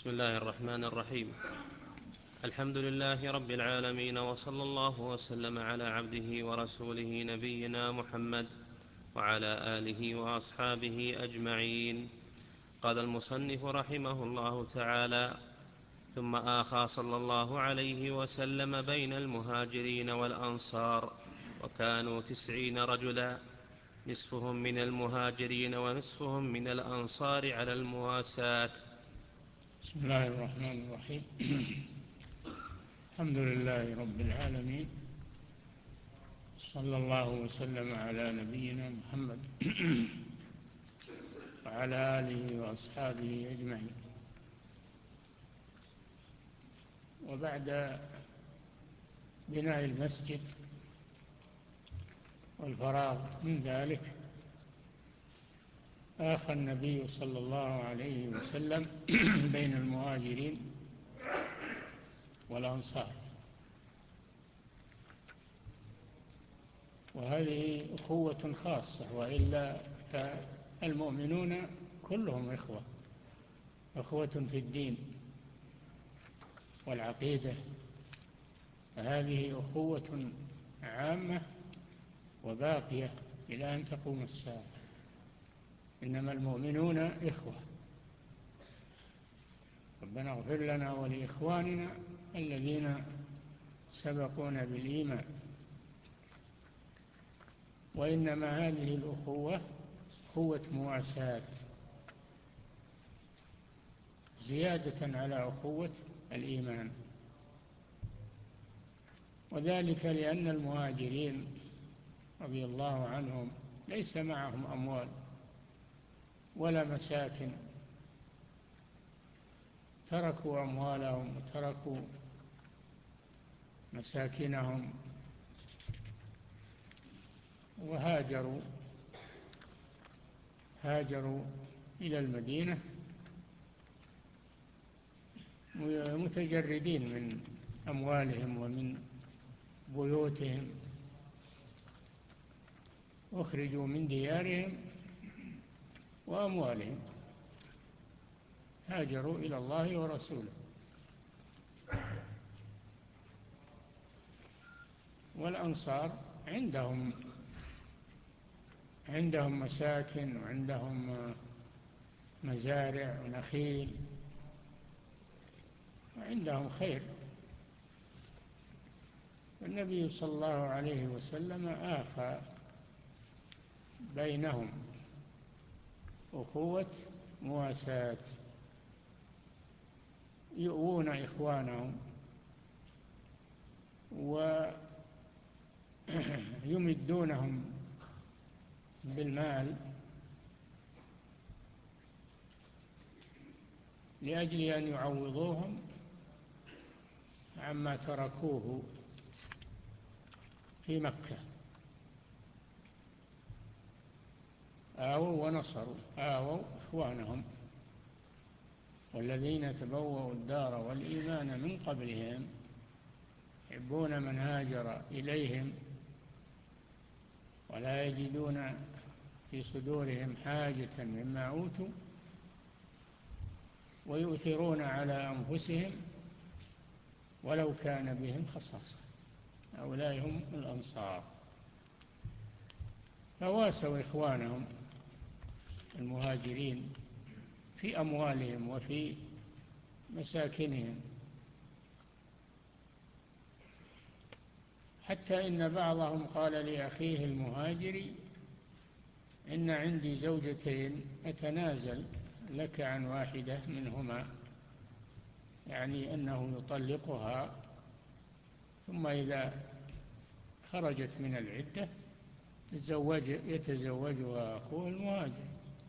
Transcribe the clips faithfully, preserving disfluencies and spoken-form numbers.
بسم الله الرحمن الرحيم. الحمد لله رب العالمين، وصلى الله وسلم على عبده ورسوله نبينا محمد وعلى آله وأصحابه أجمعين. قال المصنف رحمه الله تعالى: ثم آخى صلى الله عليه وسلم بين المهاجرين والأنصار، وكانوا تسعين رجلا، نصفهم من المهاجرين ونصفهم من الأنصار، على المواساة. بسم الله الرحمن الرحيم. الحمد لله رب العالمين، صلى الله وسلم على نبينا محمد وعلى آله وأصحابه أجمعين. وبعد بناء المسجد والفراغ من ذلك، آخى النبي صلى الله عليه وسلم بين المهاجرين والأنصار، وهذه أخوة خاصة، وإلا فالمؤمنون كلهم إخوة، أخوة في الدين والعقيدة، فهذه أخوة عامة وباقية إلى أن تقوم الساعة. إنما المؤمنون إخوة. ربنا اغفر لنا ولإخواننا الذين سبقونا بالإيمان. وإنما هذه الأخوة أخوة مواساة، زيادة على أخوة الإيمان، وذلك لأن المهاجرين رضي الله عنهم ليس معهم أموال ولا مساكن، تركوا أموالهم وتركوا مساكنهم وهاجروا هاجروا إلى المدينة متجردين من أموالهم ومن بيوتهم، أخرجوا من ديارهم وأموالهم، هاجروا إلى الله ورسوله. والأنصار عندهم عندهم مساكن، وعندهم مزارع ونخيل، وعندهم خير. النبي صلى الله عليه وسلم آخى بينهم أخوة مواساة، يؤوون إخوانهم ويمدونهم بالمال لأجل أن يعوضوهم عما تركوه في مكة. آووا ونصروا، آووا إخوانهم، والذين تبوأوا الدار والإيمان من قبلهم يحبون من هاجر إليهم ولا يجدون في صدورهم حاجة مما أوتوا، ويؤثرون على أنفسهم ولو كان بهم خصاصة. هؤلاء هم الأنصار، فواسوا إخوانهم المهاجرين في أموالهم وفي مساكنهم، حتى إن بعضهم قال لأخيه المهاجر: إن عندي زوجتين أتنازل لك عن واحدة منهما، يعني أنه يطلقها، ثم إذا خرجت من العدة يتزوج يتزوجها أخوه المهاجر.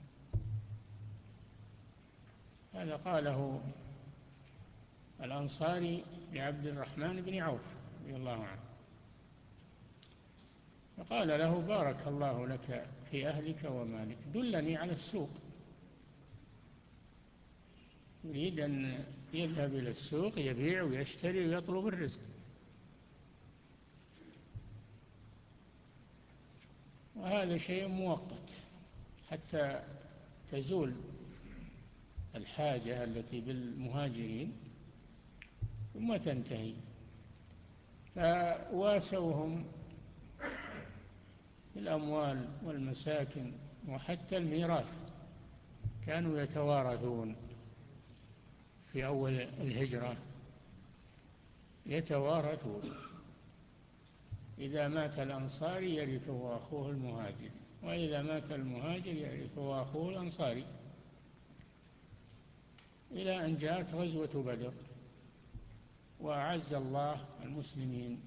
هذا قاله الأنصاري لعبد الرحمن بن عوف رضي الله عنه، فقال له: بارك الله لك في أهلك ومالك، دلني على السوق. يريد أن يذهب إلى السوق يبيع ويشتري ويطلب الرزق. وهذا شيء مؤقت حتى تزول الحاجة التي بالمهاجرين ثم تنتهي. فواسوهم الأموال والمساكن وحتى الميراث، كانوا يتوارثون في أول الهجرة، يتوارثون، إذا مات الأنصاري يرثه أخوه المهاجر، وإذا مات المهاجر يرثه أخوه الأنصاري، إلى أن جاءت غزوة بدر وأعز الله المسلمين،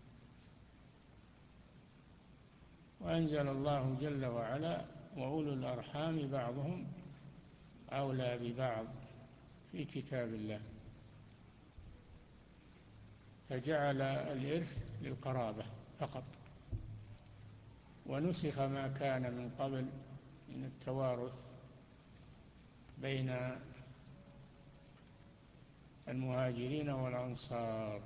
وأنزل الله جل وعلا: وأولو الأرحام بعضهم أولى ببعض في كتاب الله، فجعل الإرث للقرابة فقط، ونسخ ما كان من قبل من التوارث بين المهاجرين والأنصار،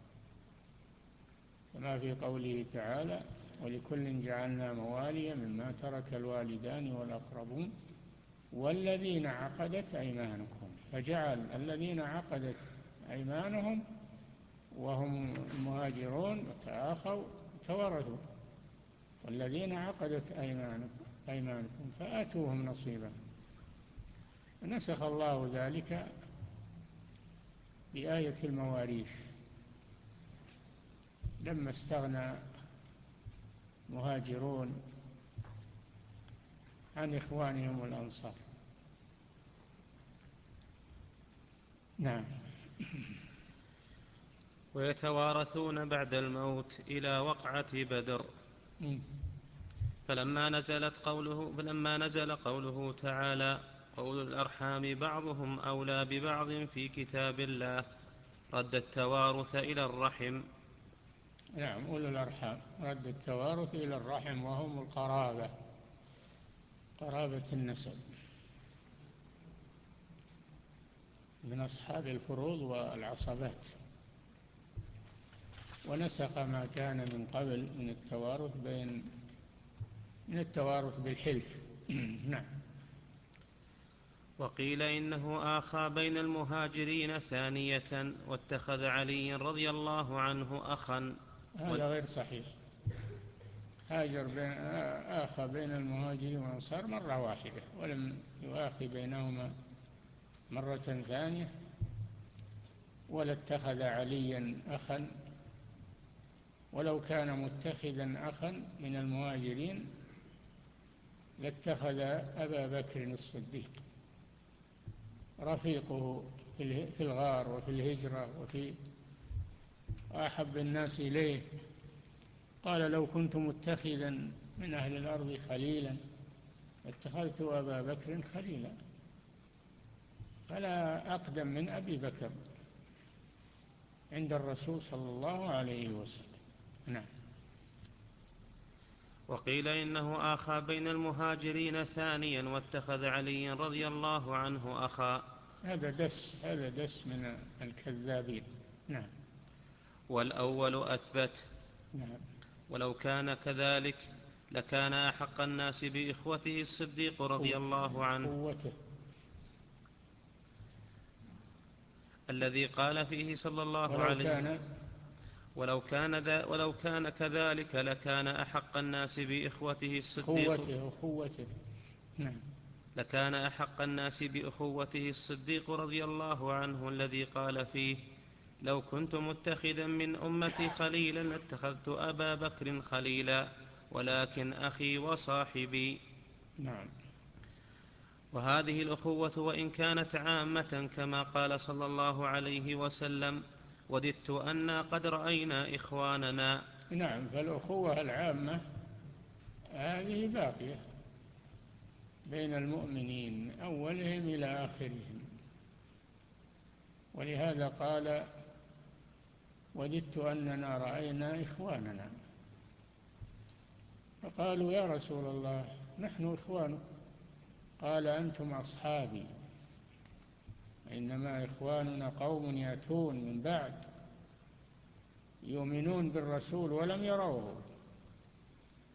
كما في قوله تعالى: ولكل جعلنا موالي مما ترك الوالدان والأقربون والذين عقدت أيمانكم، فجعل الذين عقدت أيمانهم وهم المهاجرون وتآخوا تورثوا، والذين عقدت أيمانكم فآتوهم نصيبا. نسخ الله ذلك بآية المواريث لما استغنى مهاجرون عن إخوانهم الأنصار. نعم. ويتوارثون بعد الموت إلى وقعة بدر. فلما نزلت قوله فلما نزل قوله تعالى: أولو الأرحام بعضهم أولى ببعض في كتاب الله، رد التوارث إلى الرحم. نعم، أولو الأرحام رد التوارث إلى الرحم، وهم القرابة، قرابة النسب من أصحاب الفروض والعصبات، ونسخ ما كان من قبل من التوارث بين من التوارث بالحلف. نعم. وقيل إنه آخى بين المهاجرين ثانية، واتخذ علي رضي الله عنه أخا. هذا غير صحيح. هاجر بين آخى بين المهاجرين والأنصار مرة واحدة، ولم يؤاخي بينهما مرة ثانية، ولا اتخذ عليا أخا، ولو كان متخذا أخا من المهاجرين لاتخذ أبا بكر الصديق رفيقه في الغار وفي الهجرة وفي أحب الناس إليه. قال: لو كنت متخذا من أهل الأرض خليلا اتخذت أبا بكر خليلا، فلا أقدم من أبي بكر عند الرسول صلى الله عليه وسلم. نعم. وقيل إنه آخى بين المهاجرين ثانيا، واتخذ علي رضي الله عنه أخا. هذا دس هذا دس من الكذابين. نعم. والأول أثبت. نعم. ولو كان كذلك لكان أحق الناس بإخوته الصديق رضي الله عنه، قوته الذي قال فيه صلى الله عليه وسلم: ولو كان ذا ولو كان كذلك لكان أحق الناس بإخوته الصديق قوته قوته نعم. لكان أحق الناس بأخوته الصديق رضي الله عنه، الذي قال فيه: لو كنت متخذا من أمتي خليلا لاتخذت أبا بكر خليلا، ولكن أخي وصاحبي. نعم. وهذه الأخوة وإن كانت عامة كما قال صلى الله عليه وسلم: وددت أنا قد رأينا إخواننا. نعم. فالأخوة العامة هذه باقية بين المؤمنين من أولهم إلى آخرهم، ولهذا قال: وددت أننا رأينا إخواننا. فقالوا: يا رسول الله نحن إخوانك. قال: أنتم أصحابي، إنما إخواننا قوم يأتون من بعد يؤمنون بالرسول ولم يروه،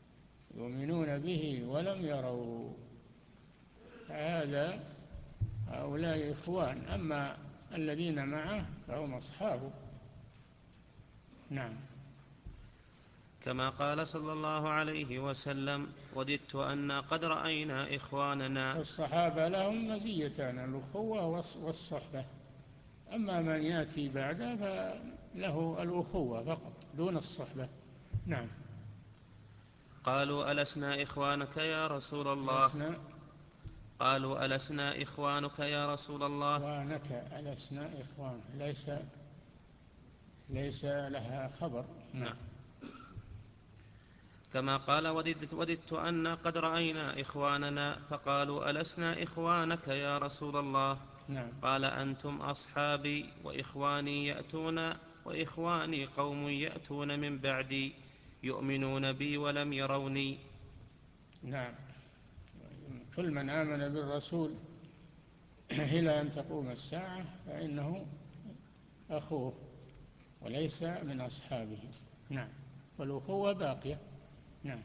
يؤمنون به ولم يروه. هذا هؤلاء إخوان، أما الذين معه فهم أصحابه. نعم. كما قال صلى الله عليه وسلم: وددت أن قد رأينا إخواننا. الصحابة لهم مزيتان: الأخوة والصحبة. أما من يأتي بعده فله الأخوة فقط دون الصحبة. نعم. قالوا: ألسنا إخوانك يا رسول الله؟ ألسنا قالوا: ألسنا إخوانك يا رسول الله؟ إخوانك، ألسنا إخوان، ليس ليس لها خبر. نعم. كما قال: وددت, وددت أن قد رأينا إخواننا، فقالوا: ألسنا إخوانك يا رسول الله؟ نعم. قال: أنتم أصحابي، وإخواني يأتون وإخواني قوم يأتون من بعدي يؤمنون بي ولم يروني. نعم. كل من آمن بالرسول إلى أن تقوم الساعة فإنه أخوه وليس من أصحابه. نعم. والأخوة باقية. نعم.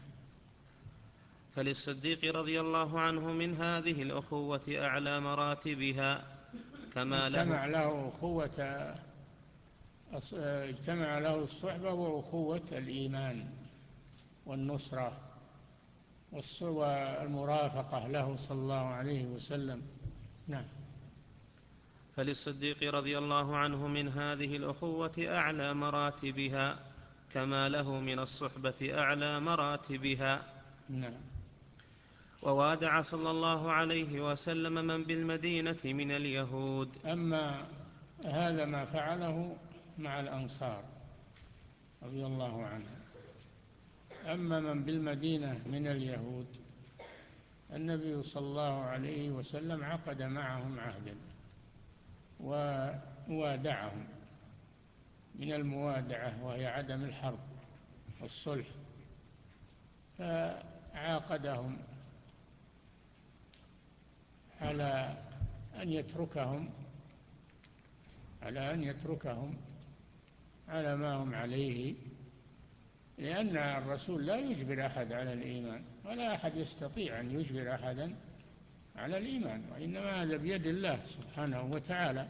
فللصديق رضي الله عنه من هذه الأخوة أعلى مراتبها، كما اجتمع له له أخوة اجتمع له الصحبة وأخوة الإيمان والنصرة والمرافقة له صلى الله عليه وسلم. نعم. فللصديق رضي الله عنه من هذه الأخوة أعلى مراتبها، كما له من الصحبة أعلى مراتبها. نعم. ووادع صلى الله عليه وسلم من بالمدينة من اليهود. أما هذا ما فعله مع الأنصار رضي الله عنهم. أما من بالمدينة من اليهود، النبي صلى الله عليه وسلم عقد معهم عهدا ووادعهم من الموادعة، وهي عدم الحرب والصلح، فعاقدهم على أن يتركهم على أن يتركهم على ما هم عليه، لأن الرسول لا يجبر أحد على الإيمان، ولا أحد يستطيع أن يجبر أحدا على الإيمان، وإنما هذا بيد الله سبحانه وتعالى.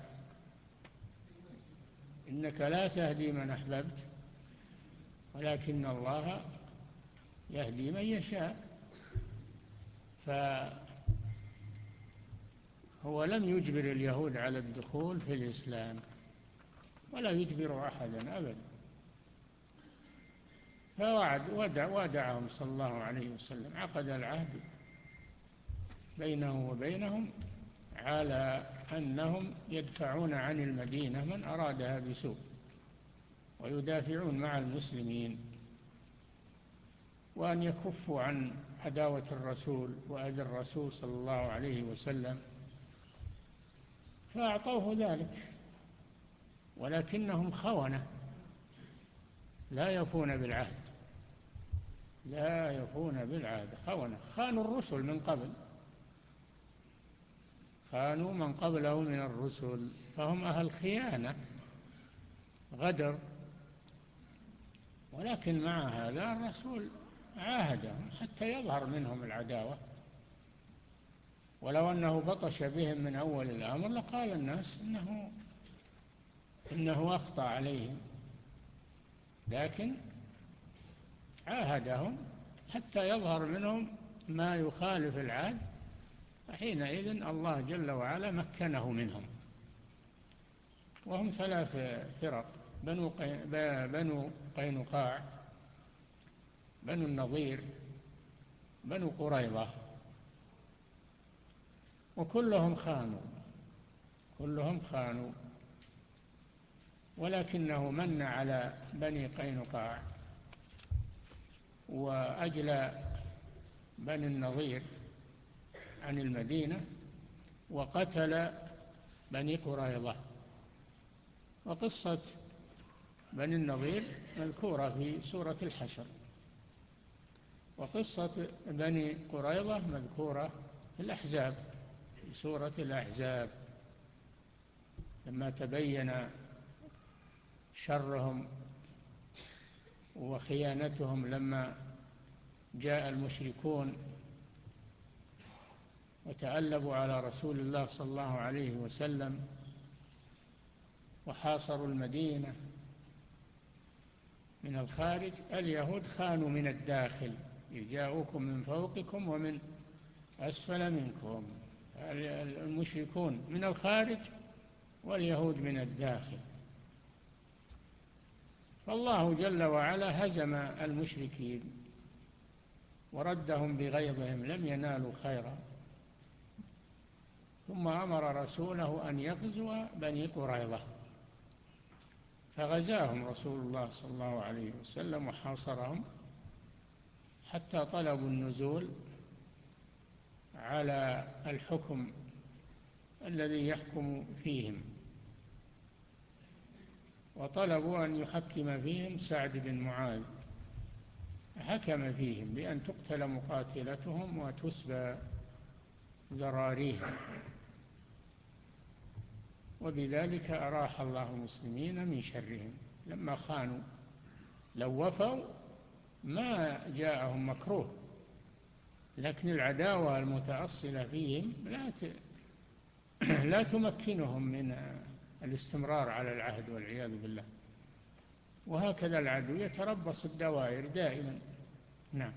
إنك لا تهدي من أحببت ولكن الله يهدي من يشاء. فهو لم يجبر اليهود على الدخول في الإسلام ولا يجبر أحدا أبدا، فوعد ودع ودعهم صلى الله عليه وسلم، عقد العهد بينه وبينهم على أنهم يدفعون عن المدينة من أرادها بسوء، ويدافعون مع المسلمين، وأن يكفوا عن عداوة الرسول وأذى الرسول صلى الله عليه وسلم، فأعطوه ذلك، ولكنهم خونة لا يفون بالعهد لا يفون بالعهد خونة، خانوا الرسل من قبل، خانوا من قبله من الرسل، فهم أهل خيانة غدر. ولكن مع هذا الرسول عاهدهم حتى يظهر منهم العداوة، ولو أنه بطش بهم من أول الأمر لقال الناس إنه, إنه أخطأ عليهم، لكن عاهدهم حتى يظهر منهم ما يخالف العهد، فحينئذ الله جل وعلا مكنه منهم. وهم ثلاث فرق: بنو بنو قينقاع، بنو النضير، بنو قريظة، وكلهم خانوا كلهم خانوا ولكنه من على بني قينقاع وأجلى بني النضير عن المدينة، وقتل بني قريظة. وقصة بني النضير مذكورة في سورة الحشر، وقصة بني قريظة مذكورة في الأحزاب، في سورة الأحزاب، لما تبين شرهم وخيانتهم لما جاء المشركون وتألبوا على رسول الله صلى الله عليه وسلم وحاصروا المدينة من الخارج. اليهود خانوا من الداخل، جاءوكم من فوقكم ومن أسفل منكم. المشركون من الخارج واليهود من الداخل. فالله جل وعلا هزم المشركين وردهم بغيظهم، لم ينالوا خيرا. ثم أمر رسوله أن يغزو بني قريظة، فغزاهم رسول الله صلى الله عليه وسلم وحاصرهم حتى طلبوا النزول على الحكم الذي يحكم فيهم، وطلبوا أن يحكم فيهم سعد بن معاذ، حكم فيهم بأن تقتل مقاتلتهم وتسبى ذراريهم، وبذلك أراح الله المسلمين من شرهم لما خانوا. لو وفوا ما جاءهم مكروه، لكن العداوة المتأصلة فيهم لا لا تمكنهم من الاستمرار على العهد والعياذ بالله. وهكذا العدو يتربص الدوائر دائما. نعم.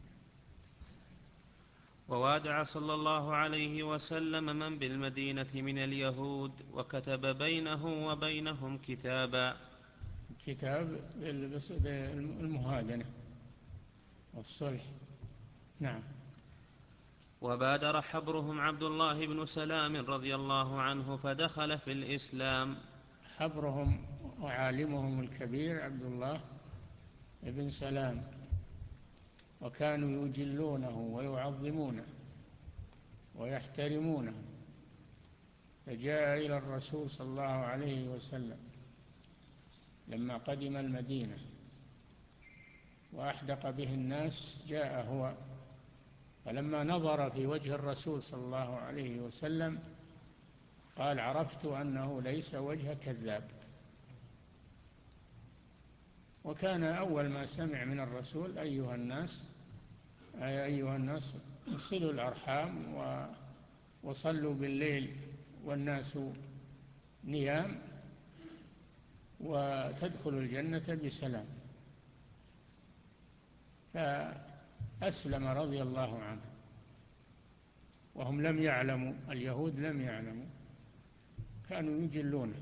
ووادع صلى الله عليه وسلم من بالمدينة من اليهود، وكتب بينه وبينهم كتابا. كتاب المهادنة والصلح. نعم. وبادر حبرهم عبد الله بن سلام رضي الله عنه فدخل في الإسلام. حبرهم وعالمهم الكبير عبد الله بن سلام، وكانوا يجلونه ويعظمونه ويحترمونه، فجاء إلى الرسول صلى الله عليه وسلم لما قدم المدينة وأحدق به الناس، جاء هو، فلما نظر في وجه الرسول صلى الله عليه وسلم قال: عرفت أنه ليس وجه كذاب. وكان أول ما سمع من الرسول: أيها الناس أي أيها الناس صلوا الأرحام وصلوا بالليل والناس نيام وتدخلوا الجنة بسلام. فأسلم رضي الله عنه، وهم لم يعلموا، اليهود لم يعلموا، كانوا يجلونه: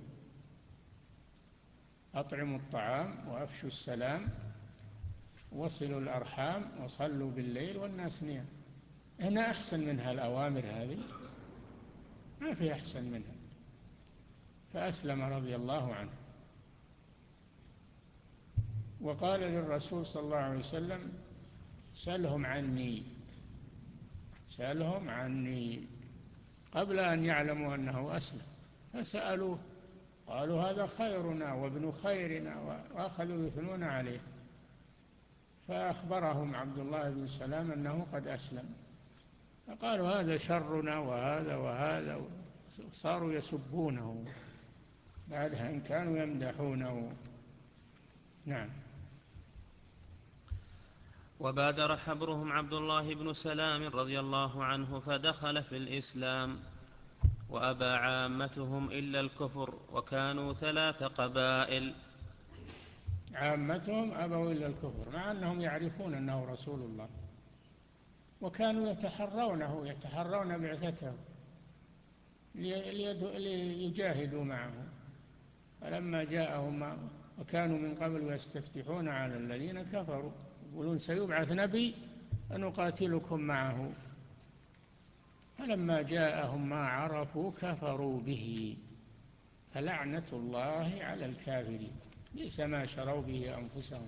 أطعموا الطعام وأفشوا السلام وصلوا الأرحام وصلوا بالليل والناس نيام. هنا أحسن منها الأوامر هذه، ما في أحسن منها. فأسلم رضي الله عنه، وقال للرسول صلى الله عليه وسلم: سلهم عني، سلهم عني، قبل أن يعلموا أنه أسلم. فسألوه قالوا: هذا خيرنا وابن خيرنا، وأخذوا يثنون عليه. فأخبرهم عبد الله بن سلام أنه قد أسلم، فقالوا: هذا شرنا وهذا وهذا، صاروا يسبونه بعدها إن كانوا يمدحونه. نعم. وبادر حبرهم عبد الله بن سلام رضي الله عنه فدخل في الإسلام، وأبى عامتهم إلا الكفر، وكانوا ثلاث قبائل. عامتهم أبوا إلا الكفر، مع أنهم يعرفون أنه رسول الله، وكانوا يتحرونه يتحرون بعثته ليجاهدوا معه. فلما جاءهم، وكانوا من قبل يستفتحون على الذين كفروا يقولون: سيبعث نبي فنقاتلكم معه. فلما جاءهم ما عرفوا كفروا به، فلعنة الله على الكافرين، ليس ما شروا به أنفسهم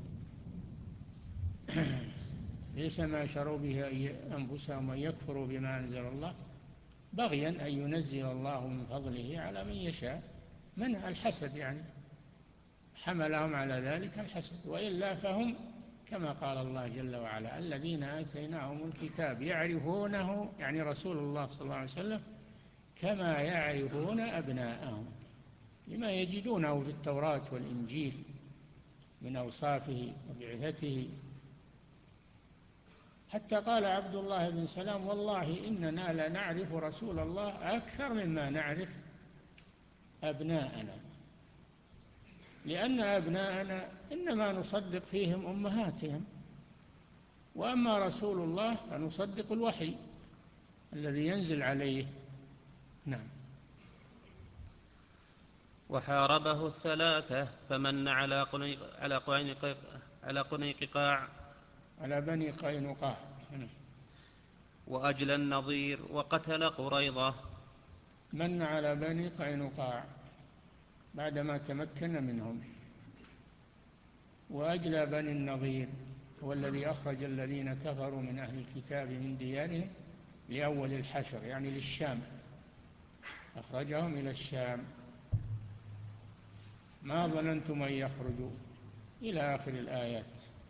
ليس ما شروا به أنفسهم أن يكفروا بما أنزل الله بغيا أن ينزل الله من فضله على من يشاء، من الحسد، يعني حملهم على ذلك الحسد. وإلا فهم كما قال الله جل وعلا: الذين آتيناهم الكتاب يعرفونه، يعني رسول الله صلى الله عليه وسلم، كما يعرفون أبناءهم، لما يجدونه في التوراة والإنجيل من أوصافه وبعثته. حتى قال عبد الله بن سلام: والله إننا لنعرف رسول الله أكثر مما نعرف أبناءنا، لأن أبناءنا إنما نصدق فيهم أمهاتهم، وأما رسول الله فنصدق الوحي الذي ينزل عليه. نعم. وحاربه الثلاثة فمن على على قينقاع على قينقاع على بني قينقاع، وأجلى النظير وقتل قريظة. من على بني قينقاع بعدما تمكن منهم، وأجلى بني النظير هو الذي أخرج الذين كفروا من أهل الكتاب من ديارهم لأول الحشر، يعني للشام، أخرجهم إلى الشام. ما ظننتم أن يخرجوا إلى آخر الآيات.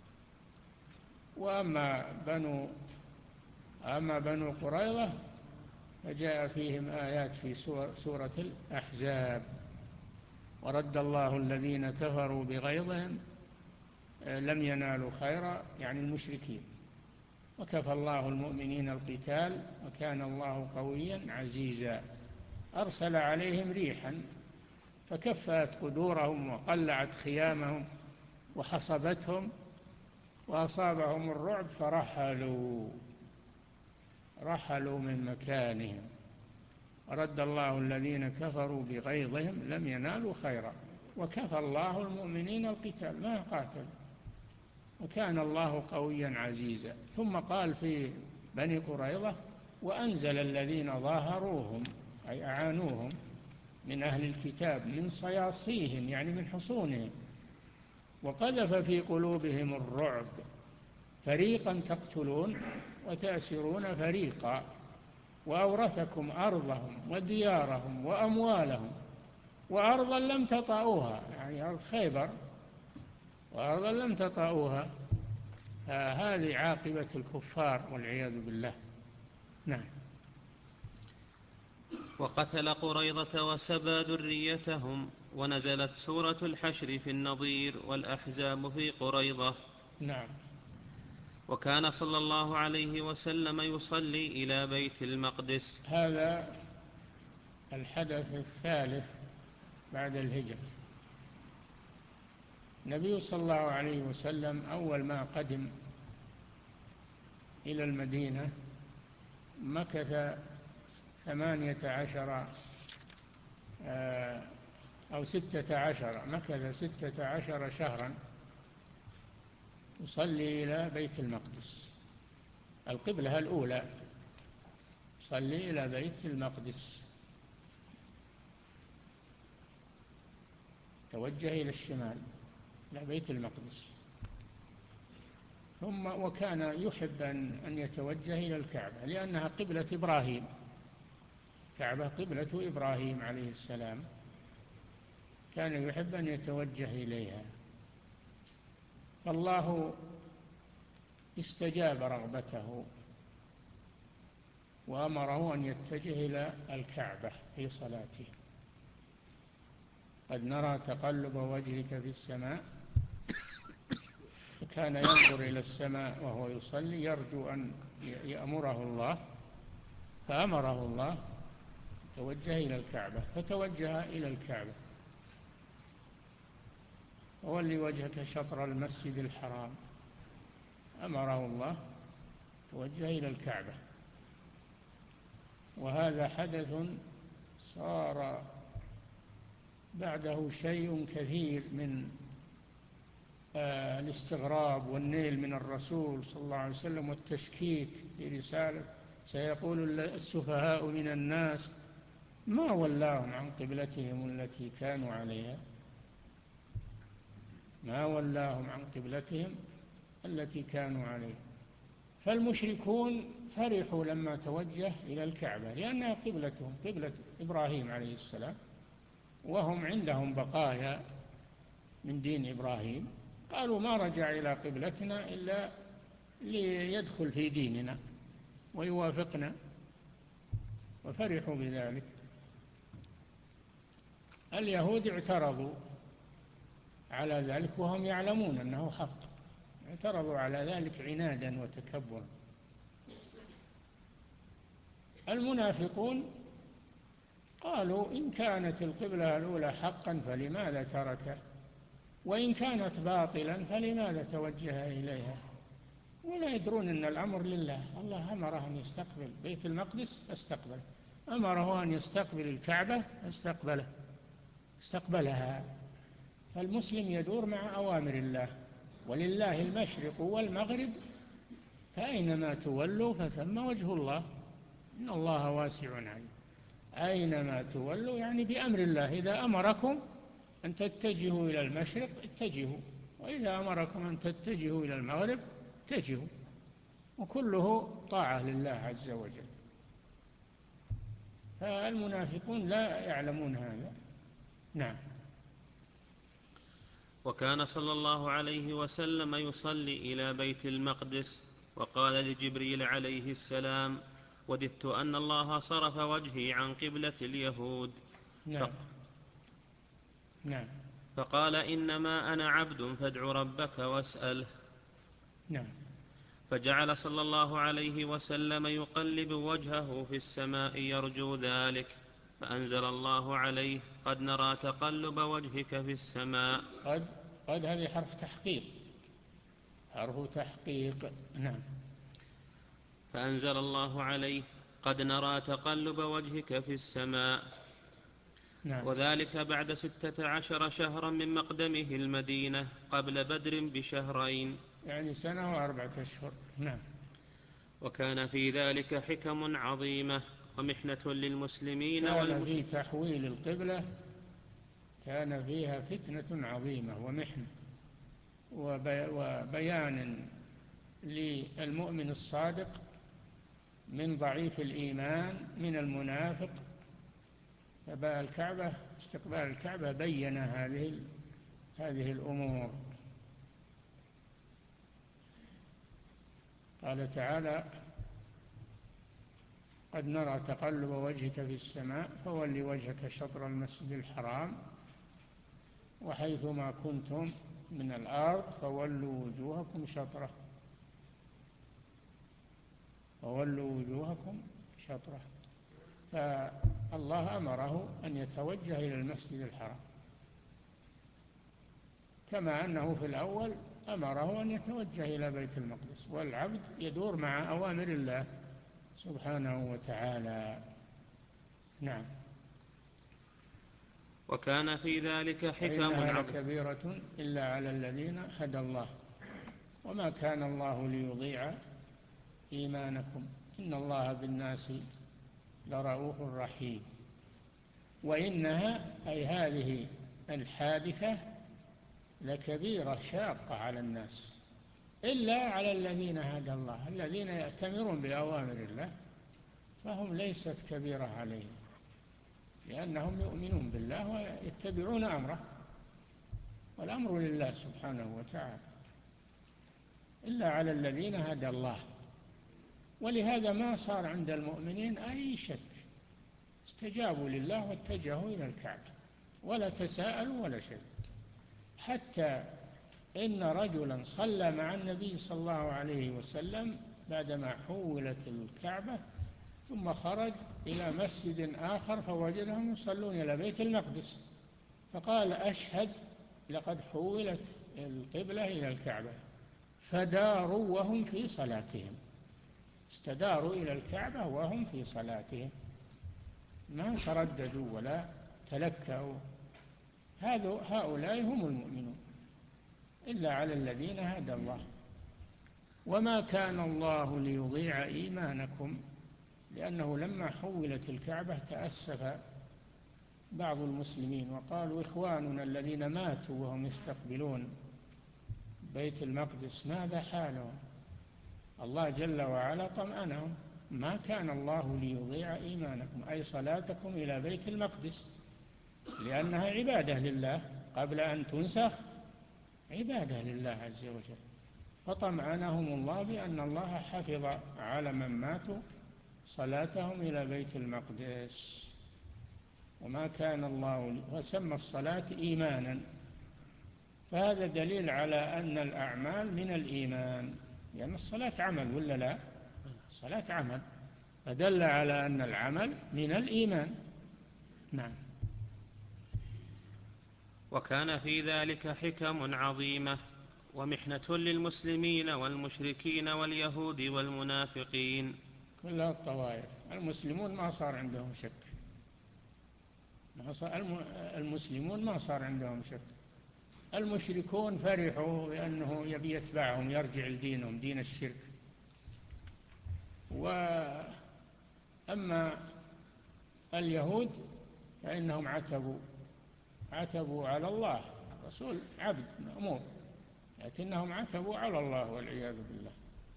وأما بنو أما بنو قريظة فجاء فيهم آيات في سورة الأحزاب: ورد الله الذين كفروا بغيظهم لم ينالوا خيرا، يعني المشركين، وكفى الله المؤمنين القتال وكان الله قويا عزيزا. أرسل عليهم ريحا فكفأت قدورهم وقلعت خيامهم وحصبتهم وأصابهم الرعب فرحلوا رحلوا من مكانهم. رد الله الذين كفروا بغيظهم لم ينالوا خيرا وكفى الله المؤمنين القتال، ما قاتل، وكان الله قويا عزيزا. ثم قال في بني قريظة: وأنزل الذين ظاهروهم أي أعانوهم من أهل الكتاب من صياصيهم، يعني من حصونهم، وقذف في قلوبهم الرعب، فريقا تقتلون وتأسرون فريقا، وأورثكم أرضهم وديارهم وأموالهم وأرضا لم تطئوها، يعني أرض خيبر، وأرضا لم تطئوها. هذه عاقبة الكفار والعياذ بالله. نعم. وقتل قريظة وسبى ذريتهم. ونزلت سورة الحشر في النظير والأحزاب في قريظة. نعم. وكان صلى الله عليه وسلم يصلي إلى بيت المقدس. هذا الحدث الثالث بعد الهجرة. النبي صلى الله عليه وسلم أول ما قدم إلى المدينة مكث ثمانية عشر أو ستة عشر مكث ستة عشر شهرا يصلي إلى بيت المقدس، القبلة الأولى، يصلي إلى بيت المقدس، توجه إلى الشمال إلى بيت المقدس. ثم وكان يحب أن يتوجه إلى الكعبة لأنها قبلة إبراهيم، كعبة قبلة إبراهيم عليه السلام، كان يحب أن يتوجه إليها، فالله استجاب رغبته وأمره أن يتجه إلى الكعبة في صلاته. قد نرى تقلب وجهك في السماء، كان ينظر إلى السماء وهو يصلي يرجو أن يأمره الله، فأمره الله توجه إلى الكعبة، فتوجه إلى الكعبة. وولي وجهك شطر المسجد الحرام، أمره الله توجه إلى الكعبة. وهذا حدث صار بعده شيء كثير من آه الاستغراب والنيل من الرسول صلى الله عليه وسلم والتشكيك في رسالة: سيقول السفهاء من الناس ما ولاهم عن قبلتهم التي كانوا عليها، ما ولاهم عن قبلتهم التي كانوا عليها. فالمشركون فرحوا لما توجه إلى الكعبة لأنها قبلتهم، قبلة إبراهيم عليه السلام، وهم عندهم بقايا من دين إبراهيم، قالوا ما رجع إلى قبلتنا إلا ليدخل في ديننا ويوافقنا، وفرحوا بذلك. اليهود اعترضوا على ذلك وهم يعلمون أنه حق، اعترضوا على ذلك عنادا وتكبرا، المنافقون قالوا إن كانت القبلة الأولى حقا فلماذا تركه، وإن كانت باطلا فلماذا توجه إليها، ولا يدرون أن الأمر لله. الله أمره أن يستقبل بيت المقدس فاستقبله، أمره أن يستقبل الكعبة فاستقبله استقبلها. فالمسلم يدور مع أوامر الله، ولله المشرق والمغرب فأينما تولوا فثم وجه الله، إن الله واسع عليم. أينما تولوا يعني بأمر الله، إذا أمركم أن تتجهوا إلى المشرق اتجهوا، وإذا أمركم أن تتجهوا إلى المغرب اتجهوا، وكله طاعة لله عز وجل. فالمنافقون لا يعلمون هذا. نعم. وكان صلى الله عليه وسلم يصلي إلى بيت المقدس، وقال لجبريل عليه السلام: وددت أن الله صرف وجهي عن قبلة اليهود. نعم. نعم. فقال: إنما أنا عبد فادع ربك واسأله. نعم. فجعل صلى الله عليه وسلم يقلب وجهه في السماء يرجو ذلك، فأنزل الله عليه: قد نرى تقلب وجهك في السماء. قد قد هذه حرف تحقيق، حرف تحقيق. نعم. فأنزل الله عليه: قد نرى تقلب وجهك في السماء. نعم. وذلك بعد ستة عشر شهرا من مقدمه المدينة قبل بدر بشهرين، يعني سنة وأربعة أشهر. نعم. وكان في ذلك حكم عظيمة ومحنة للمسلمين كان في تحويل القبلة كان فيها فتنة عظيمة ومحنة وبيان للمؤمن الصادق من ضعيف الإيمان من المنافق. فالكعبة استقبال الكعبة بين هذه هذه الأمور. قال تعالى: قد نرى تقلب وجهك في السماء فول وجهك شطر المسجد الحرام وحيثما كنتم من الأرض فولوا وجوهكم شطره فولوا وجوهكم شطره. فالله أمره أن يتوجه إلى المسجد الحرام، كما أنه في الأول أمره أن يتوجه إلى بيت المقدس، والعبد يدور مع أوامر الله سبحانه وتعالى. نعم. وكان في ذلك حكم إنها لكبيرة إلا على الذين هدى الله وما كان الله ليضيع إيمانكم إن الله بالناس لرؤوف رحيم. وإنها أي هذه الحادثة لكبيرة شاقة على الناس إلا على الذين هدى الله، الذين يأتمرون بأوامر الله فهم ليست كبيرة عليهم، لأنهم يؤمنون بالله ويتبعون أمره، والأمر لله سبحانه وتعالى، إلا على الذين هدى الله. ولهذا ما صار عند المؤمنين أي شك، استجابوا لله واتجهوا إلى الكعبة ولا تساءلوا ولا شيء. حتى إن رجلا صلى مع النبي صلى الله عليه وسلم بعدما حولت الكعبة ثم خرج إلى مسجد آخر فوجدهم يصلون إلى بيت المقدس، فقال: أشهد لقد حولت القبلة إلى الكعبة. فداروا وهم في صلاتهم، استداروا إلى الكعبة وهم في صلاتهم، ما ترددوا ولا تلكأوا. هؤلاء هم المؤمنون إلا على الذين هدى الله. وما كان الله ليضيع إيمانكم، لأنه لما حولت الكعبة تأسف بعض المسلمين وقالوا: إخواننا الذين ماتوا وهم يستقبلون بيت المقدس ماذا حالهم؟ الله جل وعلا طمأنهم: ما كان الله ليضيع إيمانكم أي صلاتكم إلى بيت المقدس، لأنها عبادة لله قبل أن تنسخ، عبادة لله عز وجل. فطمأنهم الله بأن الله حفظ على من ماتوا صلاتهم إلى بيت المقدس. وما كان الله، وسمى الصلاة إيمانا، فهذا دليل على أن الأعمال من الإيمان، لأن الصلاة عمل ولا لا؟ الصلاة عمل، فدل على أن العمل من الإيمان. نعم. وكان في ذلك حكم عظيمة ومحنة للمسلمين والمشركين واليهود والمنافقين. كلها الطوائف. المسلمون ما صار عندهم شك، المسلمون ما صار عندهم شك. المشركون فرحوا بأنه يبي يتبعهم، يرجع لدينهم، دين الشرك. وأما اليهود فإنهم عتبوا عتبوا على الله. الرسول عبد مأمور، لكنهم عتبوا على الله والعياذ بالله.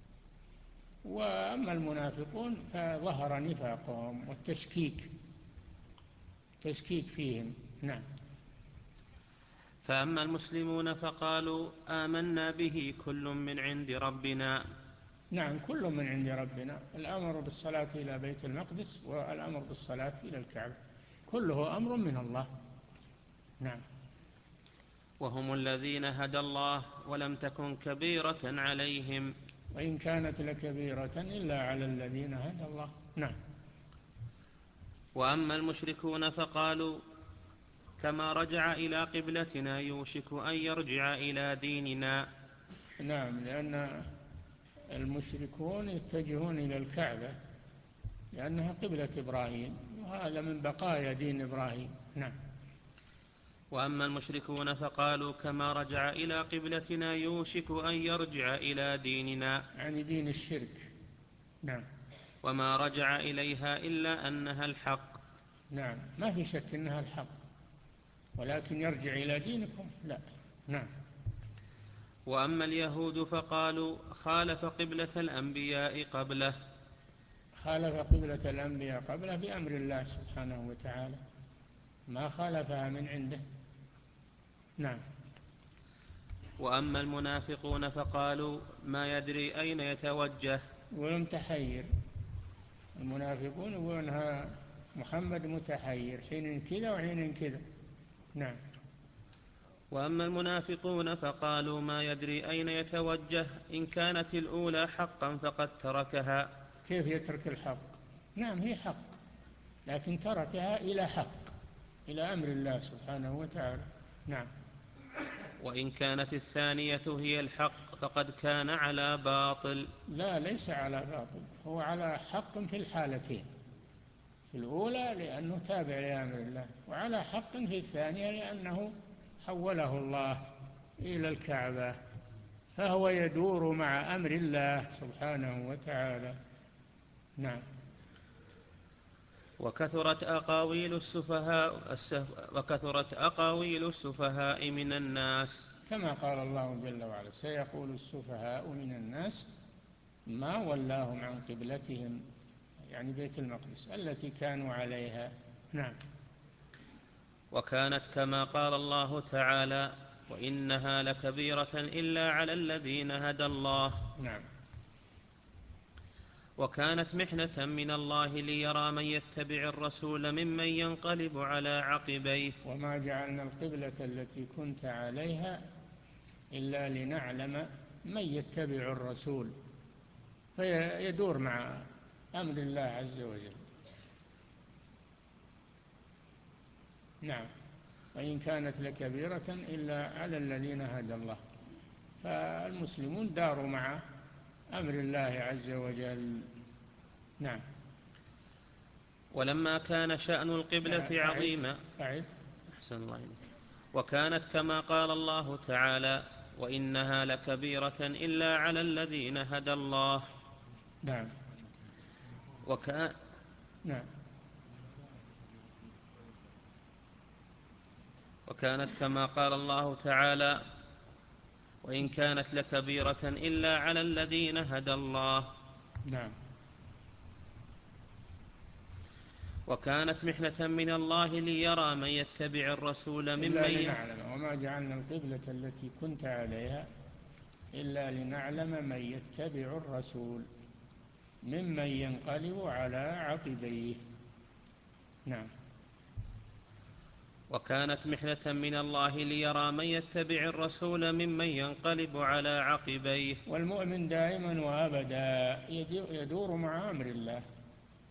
وأما المنافقون فظهر نفاقهم والتشكيك تشكيك فيهم. نعم. فأما المسلمون فقالوا آمنا به كل من عند ربنا. نعم، كل من عند ربنا. الأمر بالصلاة إلى بيت المقدس والأمر بالصلاة إلى الكعبة كله أمر من الله. نعم. وهم الذين هدى الله ولم تكن كبيرة عليهم، وإن كانت لكبيرة إلا على الذين هدى الله. نعم. وأما المشركون فقالوا كما رجع إلى قبلتنا يوشك أن يرجع إلى ديننا. نعم، لأن المشركون يتجهون إلى الكعبة لأنها قبلة إبراهيم، وهذا من بقايا دين إبراهيم. نعم. وأما المشركون فقالوا كما رجع إلى قبلتنا يوشك أن يرجع إلى ديننا، يعني دين الشرك. نعم. وما رجع إليها إلا أنها الحق. نعم، ما في شك أنها الحق، ولكن يرجع إلى دينكم لا. نعم. وأما اليهود فقالوا خالف قبلة الأنبياء قبله. خالف قبلة الأنبياء قبله بأمر الله سبحانه وتعالى، ما خالفها من عنده. نعم. وأما المنافقون فقالوا ما يدري أين يتوجه. ومتحير. المنافقون يقولون محمد متحير، حين كذا وحين كذا. نعم. وأما المنافقون فقالوا ما يدري أين يتوجه، إن كانت الأولى حقا فقد تركها. كيف يترك الحق؟ نعم، هي حق، لكن تركها إلى حق، إلى أمر الله سبحانه وتعالى. نعم. وإن كانت الثانية هي الحق فقد كان على باطل. لا، ليس على باطل، هو على حق في الحالتين. في الأولى لأنه تابع لأمر الله، وعلى حق في الثانية لأنه حوله الله إلى الكعبة، فهو يدور مع أمر الله سبحانه وتعالى. نعم. وكثرت أقاويل السفهاء وكثرت أقاويل السفهاء من الناس، كما قال الله جل وعلا سيقول السفهاء من الناس ما ولاهم عن قبلتهم، يعني بيت المقدس التي كانوا عليها. نعم. وكانت كما قال الله تعالى وإنها لكبيرة إلا على الذين هدى الله. نعم. وكانت محنة من الله ليرى من يتبع الرسول ممن ينقلب على عقبيه. وما جعلنا القبلة التي كنت عليها إلا لنعلم من يتبع الرسول فيدور مع أمر الله عز وجل. نعم. وإن كانت لكبيرة إلا على الذين هدى الله، فالمسلمون داروا مع أمر الله عز وجل. نعم. ولما كان شأن القبلة عظيما. أعد. أحسن الله إليك. وكانت كما قال الله تعالى وإنها لكبيرة إلا على الذين هدى الله. نعم. وكان نعم. وكانت كما قال الله تعالى وإن كانت لكبيرة إلا على الذين هدى الله. نعم. وكانت محنة من الله ليرى من يتبع الرسول ممن إلا لنعلم. وما جعلنا القبلة التي كنت عليها إلا لنعلم من يتبع الرسول ممن ينقلب على عقبيه. نعم. وكانت محنة من الله ليرى من يتبع الرسول ممن ينقلب على عقبيه. والمؤمن دائما وأبدا يدور مع أمر الله،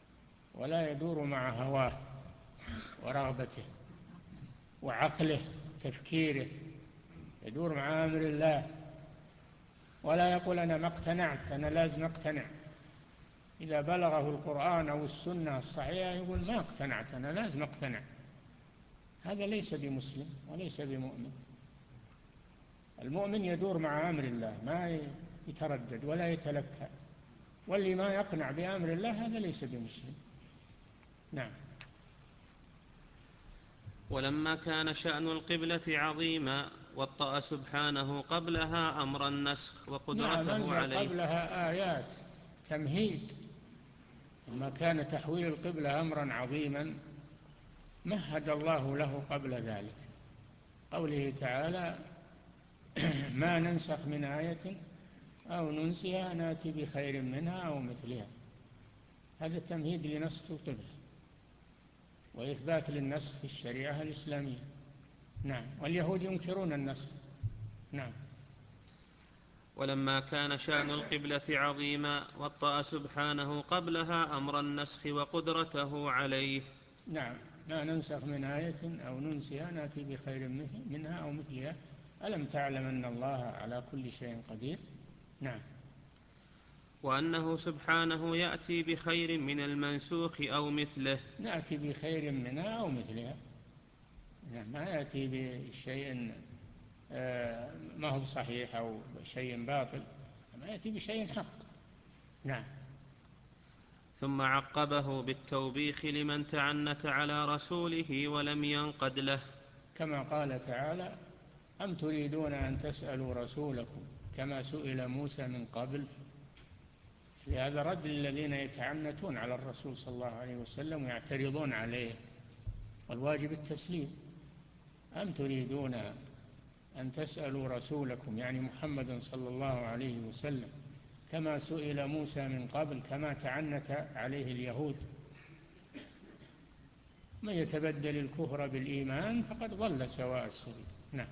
ولا يدور مع هواه ورغبته وعقله تفكيره، يدور مع أمر الله، ولا يقول أنا ما اقتنعت، أنا لازم أقتنع. إذا بلغه القرآن أو السنة الصحيحة يقول ما اقتنعت، أنا لازم أقتنع. هذا ليس بمسلم وليس بمؤمن. المؤمن يدور مع أمر الله، ما يتردد ولا يتلكأ، واللي ما يقنع بأمر الله هذا ليس بمسلم. نعم. ولما كان شأن القبلة عظيما وطأ سبحانه قبلها أمر النسخ وقدرته نعم، أنزل عليه. قبلها آيات تمهيد. لما كان تحويل القبلة أمرا عظيما مهد الله له قبل ذلك. قوله تعالى ما ننسخ من آية أو ننسها نأتي بخير منها أو مثلها. هذا تمهيد لنسخ القبلة وإثبات للنسخ في الشريعة الإسلامية. نعم. واليهود ينكرون النسخ. نعم. ولما كان شأن القبلة عظيما وطأ سبحانه قبلها أمر النسخ وقدرته عليه. نعم. ما ننسخ من آية أو ننسها نأتي بخير منها أو مثلها ألم تعلم أن الله على كل شيء قدير. نعم. وأنه سبحانه يأتي بخير من المنسوخ أو مثله. نأتي بخير منها أو مثلها. نعم. ما يأتي بشيء ما هو صحيح أو شيء باطل، ما يأتي بشيء حق. نعم. ثم عقبه بالتوبيخ لمن تعنت على رسوله ولم ينقد له، كما قال تعالى أم تريدون أن تسألوا رسولكم كما سئل موسى من قبل. لهذا رد للذين يتعنتون على الرسول صلى الله عليه وسلم ويعترضون عليه، والواجب التسليم. أم تريدون أن تسألوا رسولكم يعني محمد صلى الله عليه وسلم كما سئل موسى من قبل، كما تعنت عليه اليهود. من يتبدل الكفر بالإيمان فقد ضل سواء السبيل. نعم.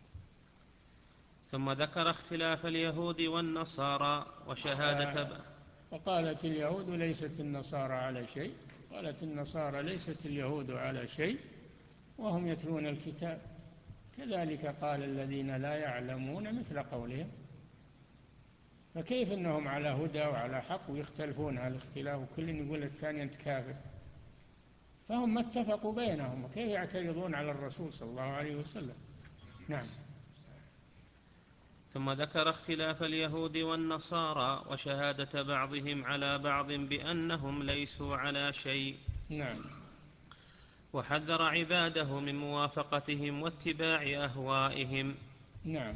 ثم ذكر اختلاف اليهود والنصارى وشهادة. وقالت اليهود ليست النصارى على شيء، قالت النصارى ليست اليهود على شيء وهم يتلون الكتاب، كذلك قال الذين لا يعلمون مثل قولهم. فكيف أنهم على هدى وعلى حق ويختلفون على الاختلاف وكل يقول الثاني أنت كافر؟ فهم ما اتفقوا بينهم، وكيف يعترضون على الرسول صلى الله عليه وسلم. نعم. ثم ذكر اختلاف اليهود والنصارى وشهادة بعضهم على بعض بأنهم ليسوا على شيء. نعم. وحذر عباده من موافقتهم واتباع أهوائهم. نعم.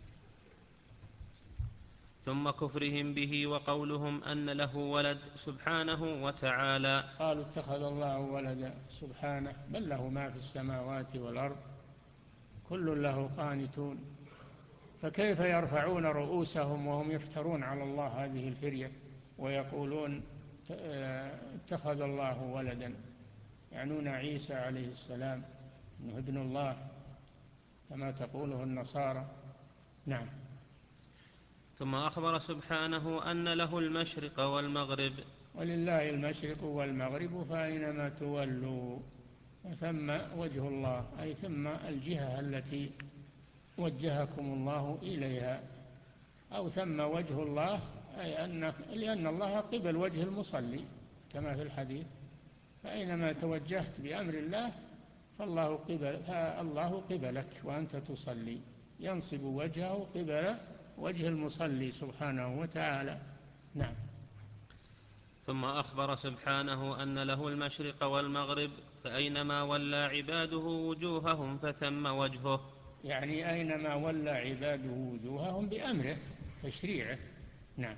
ثم كفرهم به وقولهم أن له ولد سبحانه وتعالى. قالوا اتخذ الله ولدا سبحانه، بل له ما في السماوات والأرض كل له قانتون. فكيف يرفعون رؤوسهم وهم يفترون على الله هذه الفرية ويقولون اتخذ الله ولدا، يعنون عيسى عليه السلام انه ابن الله كما تقوله النصارى. نعم. ثم أخبر سبحانه أن له المشرق والمغرب. ولله المشرق والمغرب فأينما تولوا ثم وجه الله، أي ثم الجهة التي وجهكم الله إليها، أو ثم وجه الله، أي أن لأن الله قبل وجه المصلي كما في الحديث، فأينما توجهت بأمر الله فالله قبل فالله قبلك وأنت تصلي، ينصب وجهه قبل وجه المصلي سبحانه وتعالى. نعم. ثم أخبر سبحانه أن له المشرق والمغرب فأينما ولى عباده وجوههم فثم وجهه، يعني أينما ولى عباده وجوههم بأمره تشريعه. نعم.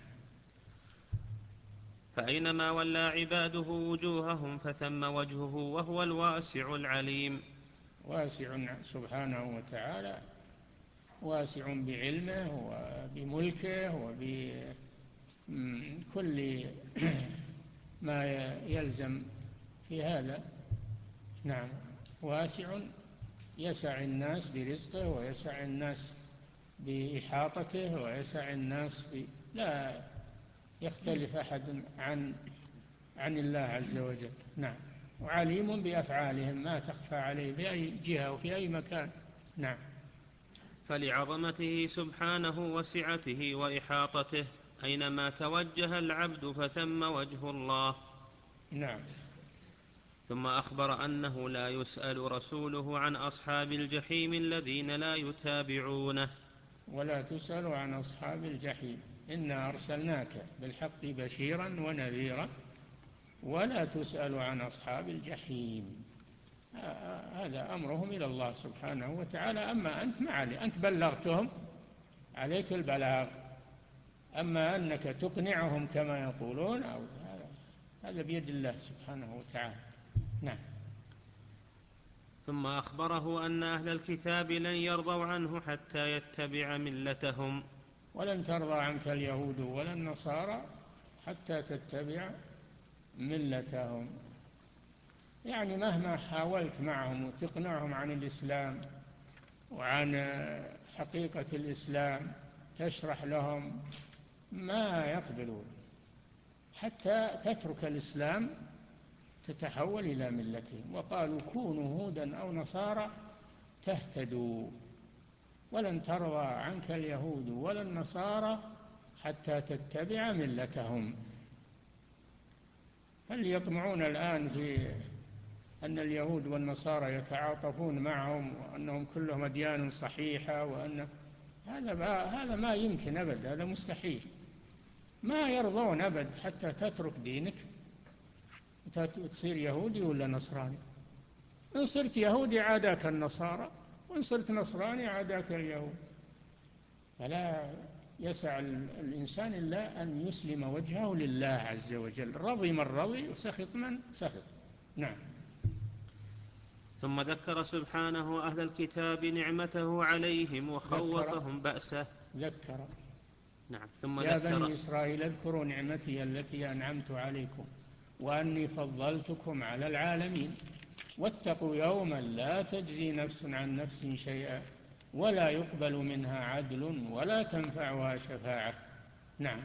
فأينما ولى عباده وجوههم فثم وجهه وهو الواسع العليم. واسع سبحانه وتعالى، واسع بعلمه وبملكه وبكل ما يلزم في هذا. نعم. واسع يسع الناس برزقه ويسع الناس بإحاطته ويسع الناس ب... لا يختلف أحد عن عن الله عز وجل. نعم. وعليم بأفعالهم ما تخفى عليه في أي جهة وفي أي مكان. نعم. فلعظمته سبحانه وسعته وإحاطته أينما توجه العبد فثم وجه الله. نعم. ثم أخبر أنه لا يسأل رسوله عن أصحاب الجحيم الذين لا يتابعونه. ولا تسأل عن أصحاب الجحيم إنا أرسلناك بالحق بشيرا ونذيرا ولا تسأل عن أصحاب الجحيم. هذا أمرهم إلى الله سبحانه وتعالى. أما أنت ما عليك، أنت بلغتهم، عليك البلاغ. أما أنك تقنعهم كما يقولون أو هذا بيد الله سبحانه وتعالى. نعم. ثم أخبره أن أهل الكتاب لن يرضوا عنه حتى يتبع ملتهم. ولن ترضى عنك اليهود ولا النصارى حتى تتبع ملتهم. يعني مهما حاولت معهم وتقنعهم عن الإسلام وعن حقيقة الإسلام تشرح لهم ما يقبلون حتى تترك الإسلام تتحول إلى ملتهم. وقالوا كونوا هودا أو نصارى تهتدوا ولن ترضى عنك اليهود ولا النصارى حتى تتبع ملتهم. هل يطمعون الآن في أن اليهود والنصارى يتعاطفون معهم وأنهم كلهم أديان صحيحة؟ وأن هذا ما هذا ما يمكن أبد، هذا مستحيل. ما يرضون أبد حتى تترك دينك وتصير يهودي ولا نصراني. إن صرت يهودي عاداك النصارى، وإن صرت نصراني عاداك اليهود. فلا يسع الإنسان إلا أن يسلم وجهه لله عز وجل، رضي من رضي وسخط من سخط. نعم. ثم ذكر سبحانه أهل الكتاب نعمته عليهم وخوفهم بأسه. ذكر. نعم. ثم يا ذكر بني إسرائيل اذكروا نعمتي التي أنعمت عليكم وأني فضلتكم على العالمين واتقوا يوما لا تجزي نفس عن نفس شيئا ولا يقبل منها عدل ولا تنفعها شفاعة. نعم.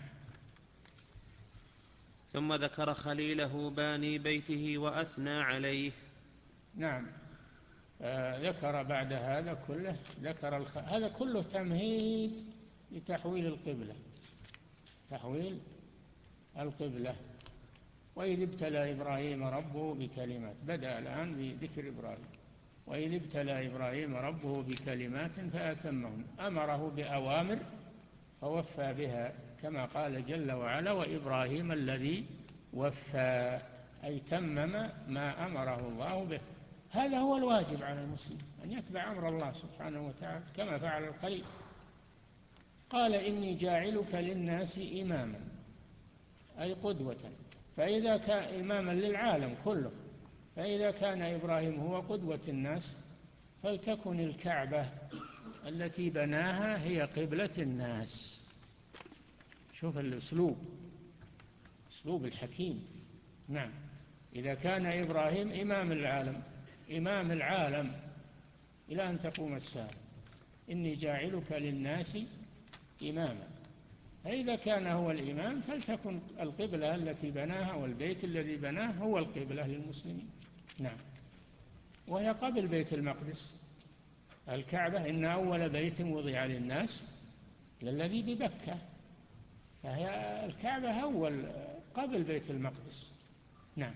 ثم ذكر خليله باني بيته وأثنى عليه. نعم. آه ذكر بعد هذا كله ذكر الخ... هذا كله تمهيد لتحويل القبلة، تحويل القبلة. وإذ ابتلى إبراهيم ربه بكلمات، بدأ الآن بذكر إبراهيم. وإذ ابتلى إبراهيم ربه بكلمات فأتمهن، أمره بأوامر فوفى بها كما قال جل وعلا وإبراهيم الذي وفى، أي تمم ما أمره الله به. هذا هو الواجب على المسلم أن يتبع أمر الله سبحانه وتعالى كما فعل الخليل. قال إني جاعلك للناس إماما، أي قدوة. فإذا كان إماما للعالم كله، فإذا كان إبراهيم هو قدوة الناس فلتكن الكعبة التي بناها هي قبلة الناس. شوف الأسلوب، أسلوب الحكيم. نعم. إذا كان إبراهيم إمام العالم، إمام العالم إلى أن تقوم الساعة، إني جاعلك للناس إماما، فإذا كان هو الإمام فلتكن القبلة التي بناها والبيت الذي بناه هو القبلة للمسلمين. نعم. وهي قبل بيت المقدس. الكعبة إن أول بيت وضع للناس للذي ببكة، فهي الكعبة أول قبل بيت المقدس. نعم.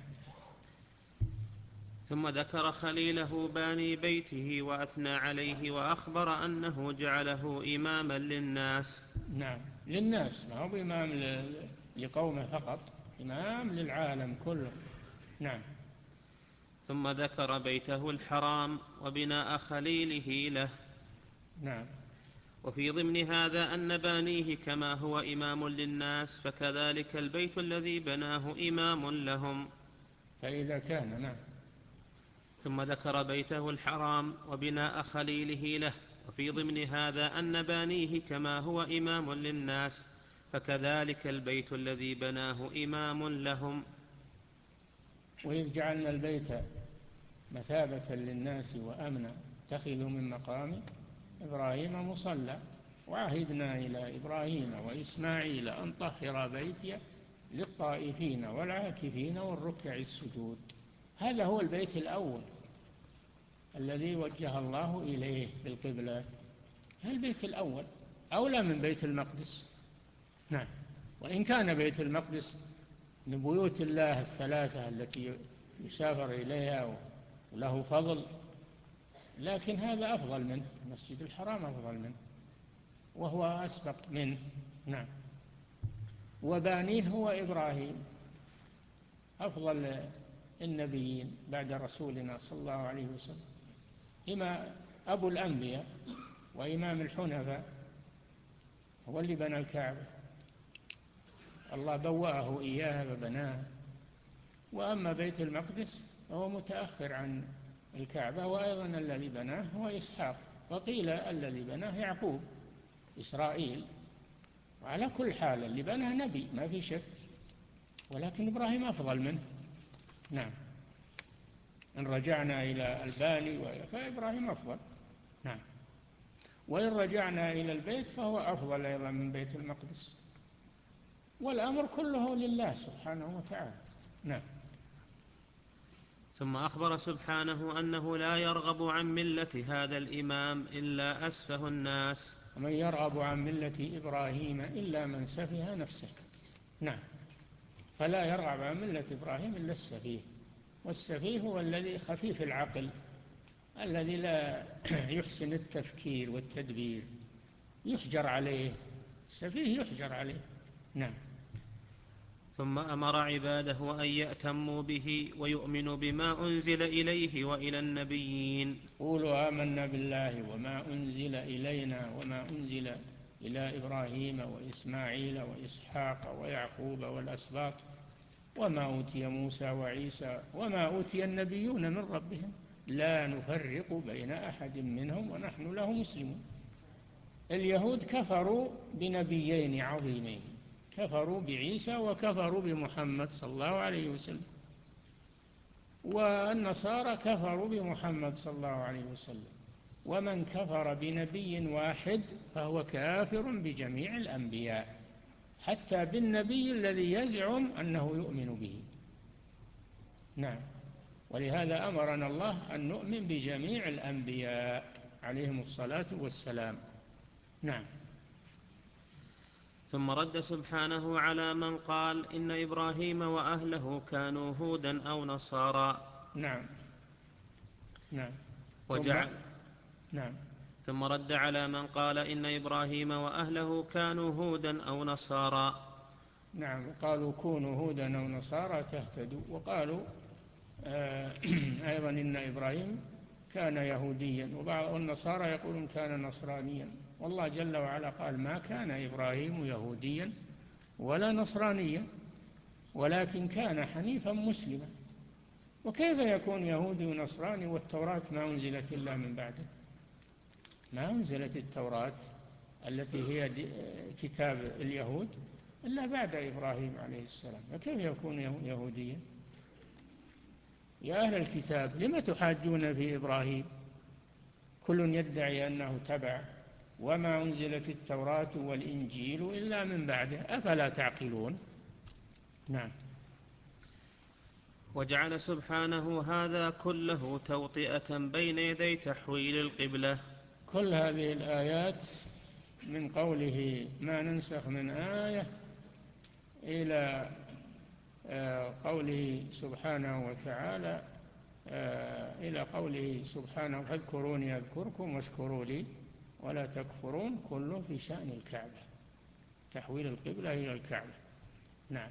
ثم ذكر خليله باني بيته وأثنى عليه وأخبر أنه جعله إماما للناس. نعم، للناس، ما هو إمام لقومه فقط، إمام للعالم كله. نعم. ثم ذكر بيته الحرام وبناء خليله له. نعم. وفي ضمن هذا أن بانيه كما هو إمام للناس فكذلك البيت الذي بناه إمام لهم. فإذا كان. نعم. ثم ذكر بيته الحرام وبناء خليله له. وفي ضمن هذا أن بانيه كما هو إمام للناس فكذلك البيت الذي بناه إمام لهم. وإذ جعلنا البيت مثابة للناس وأمنا اتخذوا من مقام إبراهيم مصلى وعهدنا إلى إبراهيم وإسماعيل أن طهر بيتي للطائفين والعاكفين والركع السجود. هذا هو البيت الأول الذي وجه الله إليه بالقبلة، البيت الأول أولى من بيت المقدس. نعم، وإن كان بيت المقدس من بيوت الله الثلاثة التي يسافر إليها وله فضل، لكن هذا أفضل منه، المسجد الحرام أفضل منه وهو أسبق منه. نعم، وبانيه هو إبراهيم أفضل النبيين بعد رسولنا صلى الله عليه وسلم، إما أبو الأنبياء وإمام الحنفاء، هو اللي بنى الكعبة، الله بوأه إياها فبناها. وأما بيت المقدس هو متأخر عن الكعبة، وأيضا الذي بناه هو إسحاق، وقيل الذي بناه يعقوب إسرائيل. وعلى كل حال اللي بناه نبي ما في شك، ولكن إبراهيم أفضل منه. نعم، إن رجعنا إلى الباني فإبراهيم أفضل. نعم، وإن رجعنا إلى البيت فهو أفضل أيضا من بيت المقدس، والأمر كله لله سبحانه وتعالى. نعم. ثم أخبر سبحانه أنه لا يرغب عن ملة هذا الإمام إلا أسفه الناس. ومن يرغب عن ملة إبراهيم إلا من سفه نفسه. نعم، فلا يرغب عن ملة إبراهيم إلا السفيه، والسفيه هو الذي خفيف العقل الذي لا يحسن التفكير والتدبير، يحجر عليه، السفيه يحجر عليه. نعم. ثم أمر عباده أن يأتموا به ويؤمنوا بما أنزل إليه وإلى النبيين. قولوا آمنا بالله وما أنزل إلينا وما أنزل إلى إبراهيم وإسماعيل وإسحاق ويعقوب والأسباط وما أوتي موسى وعيسى وما أوتي النبيون من ربهم لا نفرق بين أحد منهم ونحن له مسلمون. اليهود كفروا بنبيين عظيمين، كفروا بعيسى وكفروا بمحمد صلى الله عليه وسلم، والنصارى كفروا بمحمد صلى الله عليه وسلم. ومن كفر بنبي واحد فهو كافر بجميع الأنبياء، حتى بالنبي الذي يزعم أنه يؤمن به. نعم، ولهذا أمرنا الله أن نؤمن بجميع الأنبياء عليهم الصلاة والسلام. نعم. ثم رد سبحانه على من قال إن إبراهيم وأهله كانوا هودا أو نصارى. نعم. نعم. وجعل نعم. ثم رد على من قال إن إبراهيم وأهله كانوا هودا أو نصارى. نعم، قالوا كونوا هودا أو نصارى تهتدوا، وقالوا آه أيضا إن إبراهيم كان يهوديا، وبعض النصارى يقولون كان نصرانيا. والله جل وعلا قال ما كان إبراهيم يهوديا ولا نصرانيا ولكن كان حنيفا مسلما. وكيف يكون يهودي ونصراني والتوراة ما أنزلت إلا من بعده؟ ما أنزلت التوراة التي هي كتاب اليهود إلا بعد إبراهيم عليه السلام، فكيف يكون يهوديا؟ يا أهل الكتاب لم تحاجون في إبراهيم؟ كل يدعي أنه تبع، وما أنزلت التوراة والإنجيل إلا من بعده، أفلا تعقلون؟ نعم. وجعل سبحانه هذا كله توطئة بين يدي تحويل القبلة. كل هذه الآيات من قوله ما ننسخ من آية إلى قوله سبحانه وتعالى إلى قوله سبحانه فاذكروني أذكركم واشكروا لي ولا تكفرون، كله في شأن الكعبة، تحويل القبلة إلى الكعبة. نعم.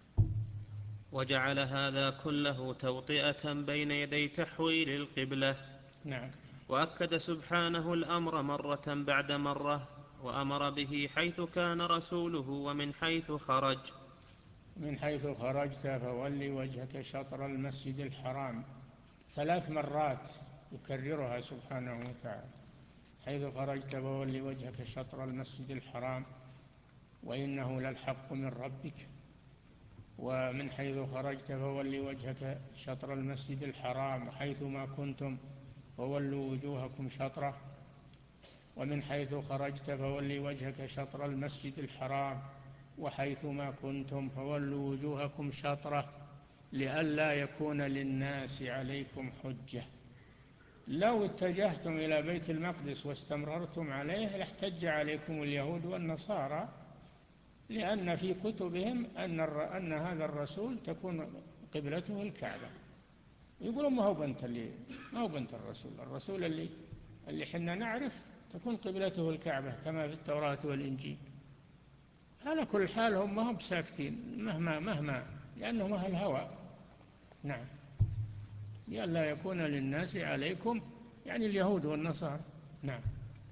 وجعل هذا كله توطئة بين يدي تحويل القبلة. نعم. وأكد سبحانه الأمر مرة بعد مرة، وأمر به حيث كان رسوله ومن حيث خرج. من حيث خرجت فولي وجهك شطر المسجد الحرام، ثلاث مرات يكررها سبحانه وتعالى. حيث خرجت فولي وجهك شطر المسجد الحرام وإنه للحق من ربك، ومن حيث خرجت فولي وجهك شطر المسجد الحرام حيث ما كنتم فولوا وجوهكم شطره، ومن حيث خرجت فولي وجهك شطر المسجد الحرام وحيثما كنتم فولوا وجوهكم شطرة لئلا يكون للناس عليكم حجة. لو اتجهتم إلى بيت المقدس واستمررتم عليه لاحتج عليكم اليهود والنصارى، لأن في كتبهم أن, أن هذا الرسول تكون قبلته الكعبة. يقولون ما هو بنت اللي ما هو بنت الرسول الرسول اللي اللي حنا نعرف تكون قبلته الكعبة كما في التوراة والإنجيل. على كل حال هم ما هم بساكتين مهما مهما لأنهم أهل الهوى. نعم. لئلا يكون للناس عليكم يعني اليهود والنصارى. نعم.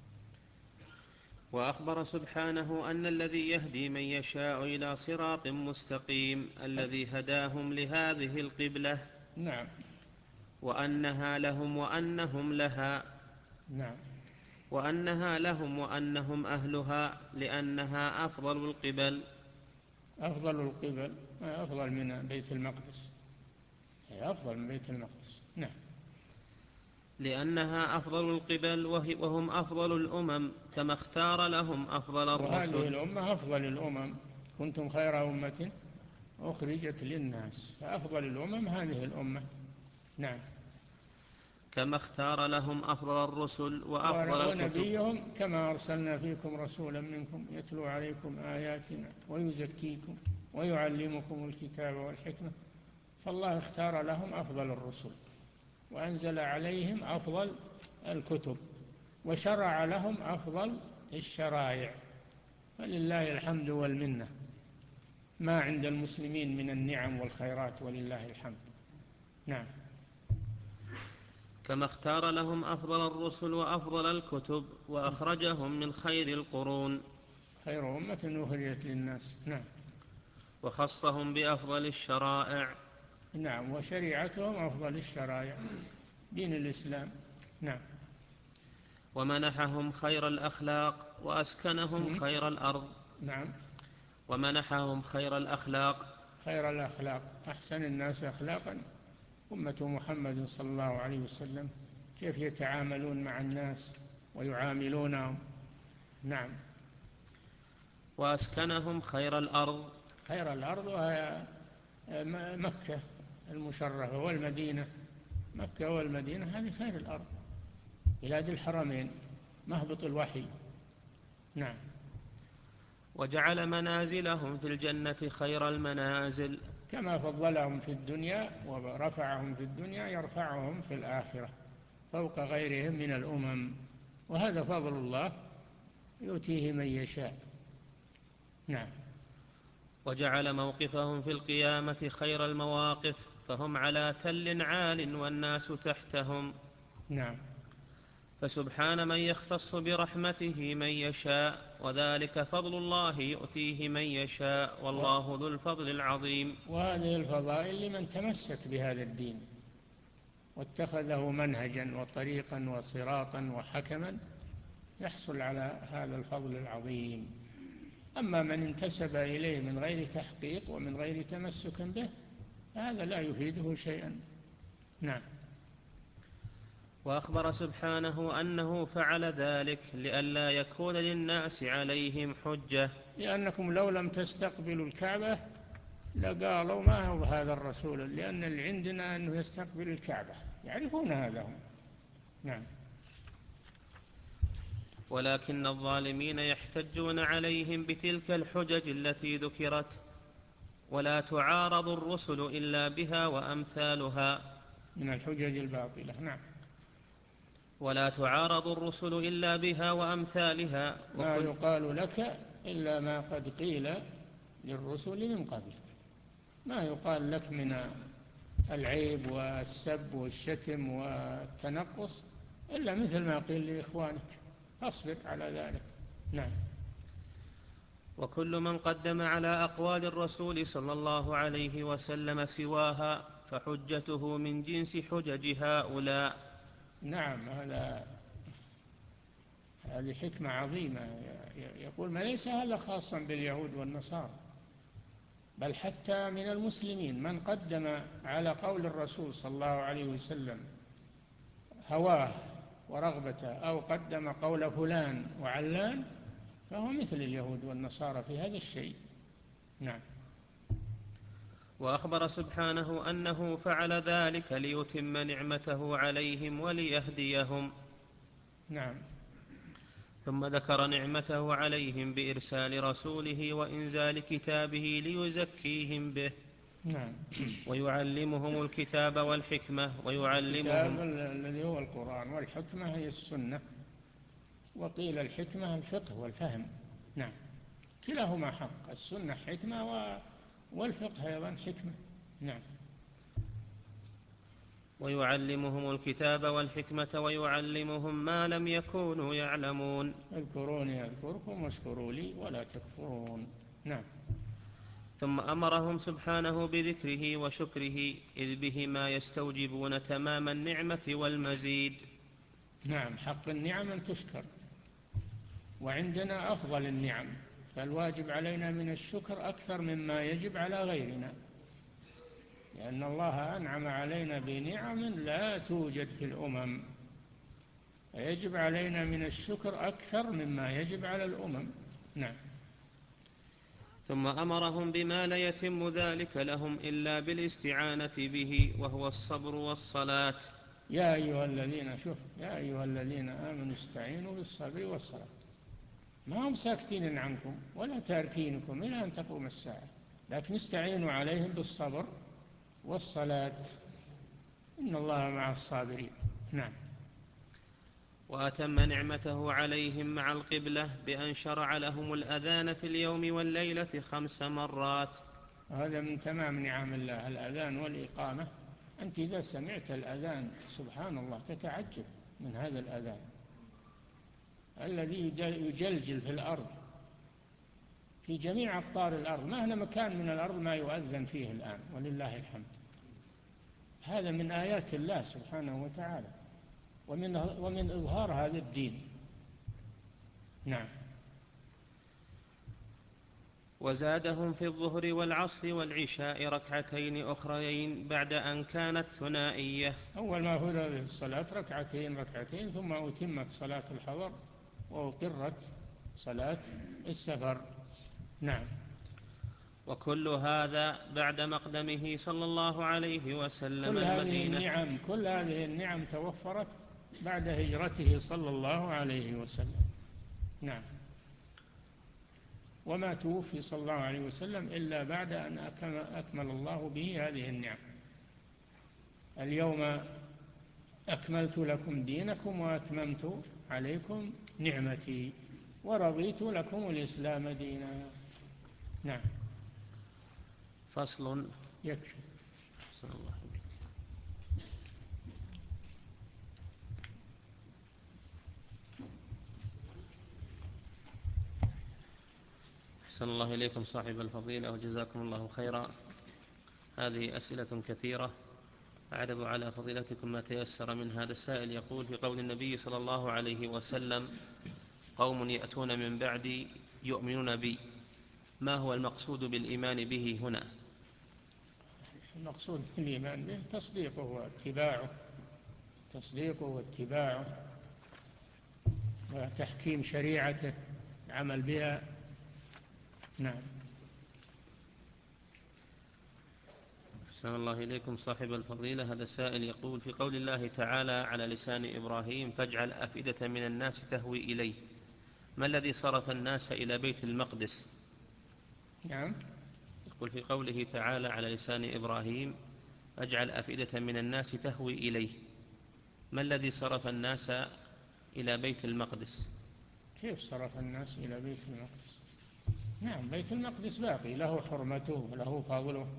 وأخبر سبحانه أن الذي يهدي من يشاء إلى صراط مستقيم الذي هداهم لهذه القبلة. نعم. وأنها لهم وأنهم لها. نعم. وأنها لهم وأنهم أهلها لأنها أفضل القبل. أفضل القبل أفضل من بيت المقدس، هي أفضل من بيت المقدس. نعم. لأنها أفضل القبل وهم أفضل الأمم كما اختار لهم أفضل الرسل. وهذه الأمة أفضل الأمم، كنتم خير أمة أخرجت للناس، فأفضل الأمم هذه الأمة. نعم. كما اختار لهم أفضل الرسل وأفضل الكتب. ونبيهم كما أرسلنا فيكم رسولا منكم يتلو عليكم آياتنا ويزكيكم ويعلمكم الكتاب والحكمة. فالله اختار لهم أفضل الرسل وأنزل عليهم أفضل الكتب وشرع لهم أفضل الشرائع. فلله الحمد والمنة ما عند المسلمين من النعم والخيرات ولله الحمد. نعم. كما اختار لهم أفضل الرسل وأفضل الكتب وأخرجهم من خير القرون، خير أمة أخرجت للناس. نعم. وخصهم بأفضل الشرائع. نعم. وشريعتهم أفضل الشرائع دين الإسلام. نعم. ومنحهم خير الأخلاق وأسكنهم خير الأرض. نعم. ومنحهم خير الأخلاق خير الأخلاق أحسن الناس أخلاقا أمة محمد صلى الله عليه وسلم، كيف يتعاملون مع الناس ويعاملونهم. نعم. وأسكنهم خير الأرض. خير الأرض وهي مكة المشرفة والمدينة. مكة والمدينة هذه خير الأرض، بلاد الحرمين مهبط الوحي. نعم. وجعل منازلهم في الجنة خير المنازل. كما فضلهم في الدنيا ورفعهم في الدنيا يرفعهم في الآخرة فوق غيرهم من الأمم، وهذا فضل الله يؤتيه من يشاء. نعم. وجعل موقفهم في القيامة خير المواقف فهم على تل عال والناس تحتهم. نعم. فسبحان من يختص برحمته من يشاء وذلك فضل الله يؤتيه من يشاء والله ذو الفضل العظيم. وهذه الفضائل لمن تمسك بهذا الدين واتخذه منهجا وطريقا وصراطا وحكما يحصل على هذا الفضل العظيم. أما من انتسب إليه من غير تحقيق ومن غير تمسك به هذا لا يفيده شيئا. نعم. وأخبر سبحانه أنه فعل ذلك لئلا يكون للناس عليهم حجة، لأنكم لو لم تستقبلوا الكعبة لقالوا ما هو هذا الرسول، لأن اللي عندنا أنه يستقبل الكعبة، يعرفون هذا هم. نعم. ولكن الظالمين يحتجون عليهم بتلك الحجج التي ذكرت ولا تعارض الرسل إلا بها وأمثالها. من الحجج الباطلة. نعم. ولا تعارض الرسل إلا بها وأمثالها. ما يقال لك إلا ما قد قيل للرسل من قبلك، ما يقال لك من العيب والسب والشتم والتنقص إلا مثل ما قيل لإخوانك، فاصبر على ذلك. نعم. وكل من قدم على أقوال الرسول صلى الله عليه وسلم سواها فحجته من جنس حجج هؤلاء. نعم. هذا هذه حكمة عظيمة. يقول ما ليس هذا خاصا باليهود والنصارى، بل حتى من المسلمين من قدم على قول الرسول صلى الله عليه وسلم هواه ورغبته أو قدم قول فلان وعلان فهو مثل اليهود والنصارى في هذا الشيء. نعم. وأخبر سبحانه أنه فعل ذلك ليتم نعمته عليهم وليهديهم. نعم. ثم ذكر نعمته عليهم بإرسال رسوله وإنزال كتابه ليزكيهم به. نعم. ويعلمهم الكتاب والحكمة ويعلمهم الكتاب الذي هو القرآن، والحكمة هي السنة، وقيل الحكمة الفقه والفهم. نعم، كلاهما حق، السنة حكمة والفقه أيضا حكمة. نعم. ويعلمهم الكتاب والحكمة ويعلمهم ما لم يكونوا يعلمون. اذكروني أذكركم واشكروا لي ولا تكفرون. نعم. ثم أمرهم سبحانه بذكره وشكره إذ بهما يستوجبون تمام النعمة والمزيد. نعم، حق النعم أن تشكر، وعندنا أفضل النعم، فالواجب علينا من الشكر أكثر مما يجب على غيرنا، لأن الله أنعم علينا بنعم لا توجد في الأمم، فيجب علينا من الشكر أكثر مما يجب على الأمم. نعم. ثم أمرهم بما لا يتم ذلك لهم إلا بالاستعانة به، وهو الصبر والصلاة. يا أيها الذين شوف يا أيها الذين آمنوا استعينوا بالصبر والصلاة. ما هم ساكتين عنكم ولا تاركينكم إلى أن تقوم الساعة، لكن استعينوا عليهم بالصبر والصلاة، إن الله مع الصابرين. نعم. وأتم نعمته عليهم مع القبلة بأن شرع لهم الأذان في اليوم والليلة خمس مرات. هذا من تمام نعم الله، الأذان والإقامة. أنت إذا سمعت الأذان سبحان الله تتعجب من هذا الأذان الذي يجلجل في الأرض، في جميع أقطار الأرض، ما هنا مكان من الأرض ما يؤذن فيه الآن ولله الحمد. هذا من آيات الله سبحانه وتعالى، ومن ومن إظهار هذا الدين. نعم. وزادهم في الظهر والعصر والعشاء ركعتين أخريين بعد أن كانت ثنائية. أول ما فرضت الصلاة ركعتين ركعتين، ثم أتمت صلاة الحضر وأقرت صلاة السفر. نعم. وكل هذا بعد مقدمه صلى الله عليه وسلم كل هذه المدينة. النعم كل هذه النعم توفرت بعد هجرته صلى الله عليه وسلم. نعم. وما توفي صلى الله عليه وسلم إلا بعد أن أكمل الله به هذه النعم. اليوم أكملت لكم دينكم وأتممت عليكم نعمتي ورضيت لكم الإسلام دينا. نعم. فصل. يكفي. صلى الله عليه وسلم. أحسن الله إليكم صاحب الفضيلة وجزاكم الله خيرا. هذه أسئلة كثيرة، أعرض على فضيلتكم ما تيسر من هذا. السائل يقول: في قول النبي صلى الله عليه وسلم: قوم يأتون من بعدي يؤمنون بي، ما هو المقصود بالإيمان به هنا؟ المقصود بالإيمان به تصديقه واتباعه، تصديقه واتباعه وتحكيم شريعته، العمل بها. نعم. أحسن الله إليكم صاحب الفضيلة. هذا السائل يقول: في قول الله تعالى على لسان إبراهيم: فاجعل أفئدة من الناس تهوي إليه، ما الذي صرف الناس إلى بيت المقدس؟ نعم. يقول: في قوله تعالى على لسان إبراهيم: فاجعل أفئدة من الناس تهوي إليه، ما الذي صرف الناس إلى بيت المقدس؟ كيف صرف الناس إلى بيت المقدس؟ نعم، بيت المقدس باقي، له حرمته وله فضله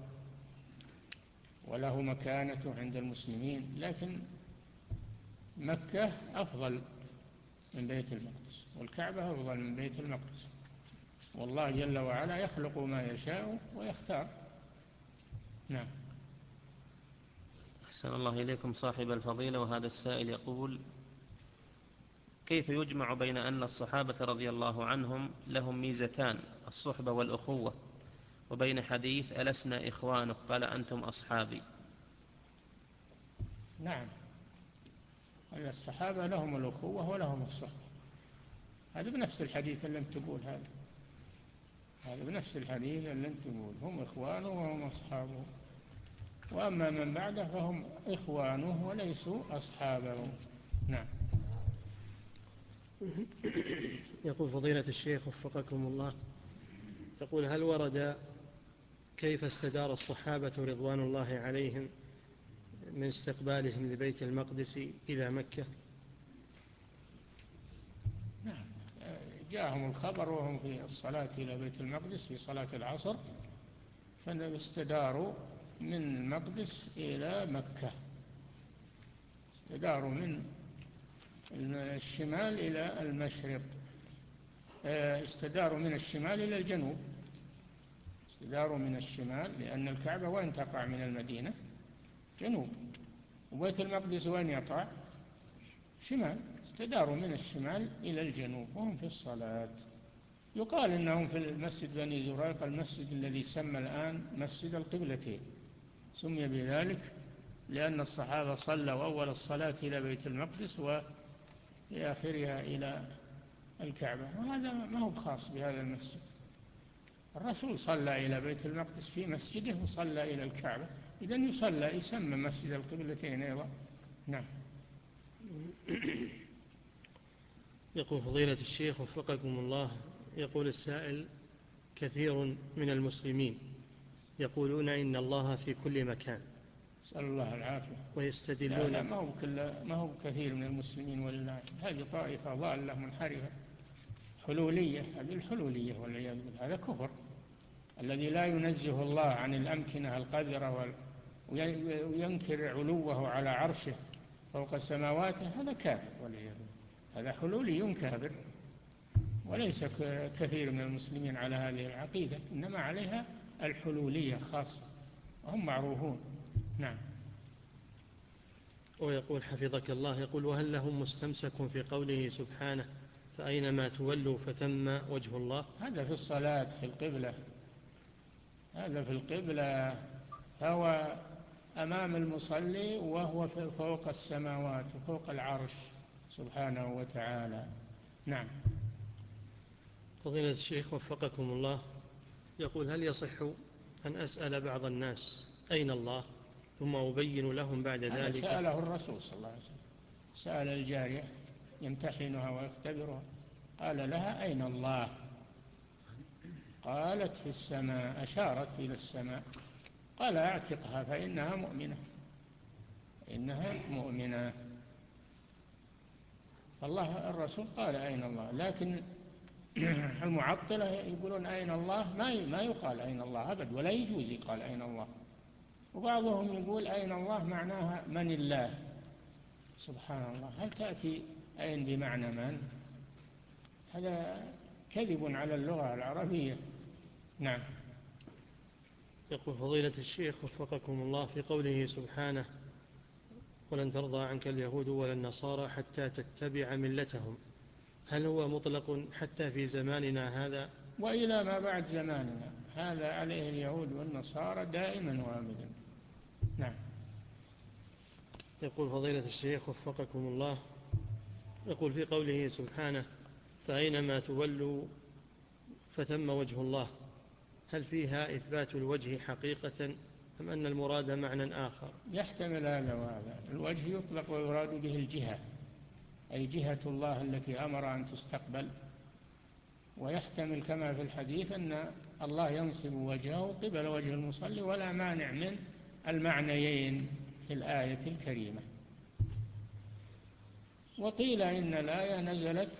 وله مكانته عند المسلمين، لكن مكة أفضل من بيت المقدس، والكعبة أفضل من بيت المقدس، والله جل وعلا يخلق ما يشاء ويختار. نعم. أحسن الله إليكم صاحب الفضيلة. وهذا السائل يقول: كيف يجمع بين أن الصحابة رضي الله عنهم لهم ميزتان، الصحبة والأخوة، وبين حديث ألسنا إخوانك قال أنتم أصحابي؟ نعم، الصحابة لهم الأخوة ولهم الصحبة، هذا بنفس الحديث اللي انت تقول، هذا هذا بنفس الحديث اللي أنت تقول هم إخوانه وهم أصحابه، وأما من بعده فهم إخوانه وليسوا أصحابه. نعم. يقول فضيلة الشيخ وفقكم الله، يقول هل ورد كيف استدار الصحابة رضوان الله عليهم من استقبالهم لبيت المقدس إلى مكة؟ نعم، جاءهم الخبر وهم في الصلاة إلى بيت المقدس في صلاة العصر، فاستداروا من المقدس إلى مكة، استداروا من الشمال إلى المشرق، استداروا من الشمال إلى الجنوب، استداروا من الشمال لأن الكعبة وين تقع من المدينة؟ جنوب، وبيت المقدس وين يقع؟ شمال، استداروا من الشمال إلى الجنوب وهم في الصلاة. يقال إنهم في المسجد بني زريق، المسجد الذي سمى الآن مسجد القبلتين، سمي بذلك لأن الصحابة صلوا أول الصلاة إلى بيت المقدس وفي آخرها إلى الكعبة، وهذا ما هو خاص بهذا المسجد، الرسول صلى إلى بيت المقدس في مسجده وصلى إلى الكعبة، إذن يصلى يسمى مسجد القبلتين أيضا. نعم. يقول فضيلة الشيخ وفقكم الله، يقول السائل كثير من المسلمين يقولون إن الله في كل مكان، نسأل الله العافية، ويستدلون لا لا ما هو كل ما هو كثير من المسلمين ولله، هذه طائفة ضالة منحرفة حلولية، هذه الحلولية والعياذ بالله، هذا كفر. الذي لا ينزه الله عن الأمكنة القذرة وينكر علوه على عرشه فوق سماواته هذا كافر والعياذ بالله، هذا حلولي كافر، وليس كثير من المسلمين على هذه العقيدة، إنما عليها الحلولية خاصة وهم معروفون. نعم. ويقول حفظك الله، يقول وهل لهم مستمسك في قوله سبحانه فأينما تولوا فثم وجه الله؟ هذا في الصلاة في القبلة، هذا في القبلة، هو أمام المصلي وهو فوق السماوات وفوق العرش سبحانه وتعالى. نعم. فضيلة الشيخ وفقكم الله، يقول هل يصح أن أسأل بعض الناس أين الله ثم أبين لهم بعد ذلك؟ سأله الرسول صلى الله عليه وسلم، سأل الجارية يمتحنها ويختبرها، قال لها أين الله؟ قالت في السماء، أشارت إلى السماء، قال أعتقها فإنها مؤمنة، إنها مؤمنة. الله الرسول قال أين الله، لكن المعطلة يقولون أين الله، ما ما يقال أين الله أبد، ولا يجوز يقال أين الله، وبعضهم يقول أين الله معناها من الله، سبحان الله، هل تأتي أين بمعنى من؟ هذا كذب على اللغة العربية. نعم. يقول فضيلة الشيخ وفقكم الله في قوله سبحانه ولن ترضى عنك اليهود ولا النصارى حتى تتبع ملتهم، هل هو مطلق حتى في زماننا هذا؟ وإلى ما بعد زماننا هذا عليه اليهود والنصارى دائما وابدا. نعم. يقول فضيلة الشيخ وفقكم الله، يقول في قوله سبحانه فأينما تولوا فثم وجه الله، هل فيها إثبات الوجه حقيقة أم أن المراد معنى آخر؟ يحتمل هذا وهذا، الوجه يطلق ويراد به الجهة، أي جهة الله التي أمر أن تستقبل، ويحتمل كما في الحديث أن الله ينصب وجهه قبل وجه المصلي، ولا مانع من المعنيين في الآية الكريمة. وقيل إن الآية نزلت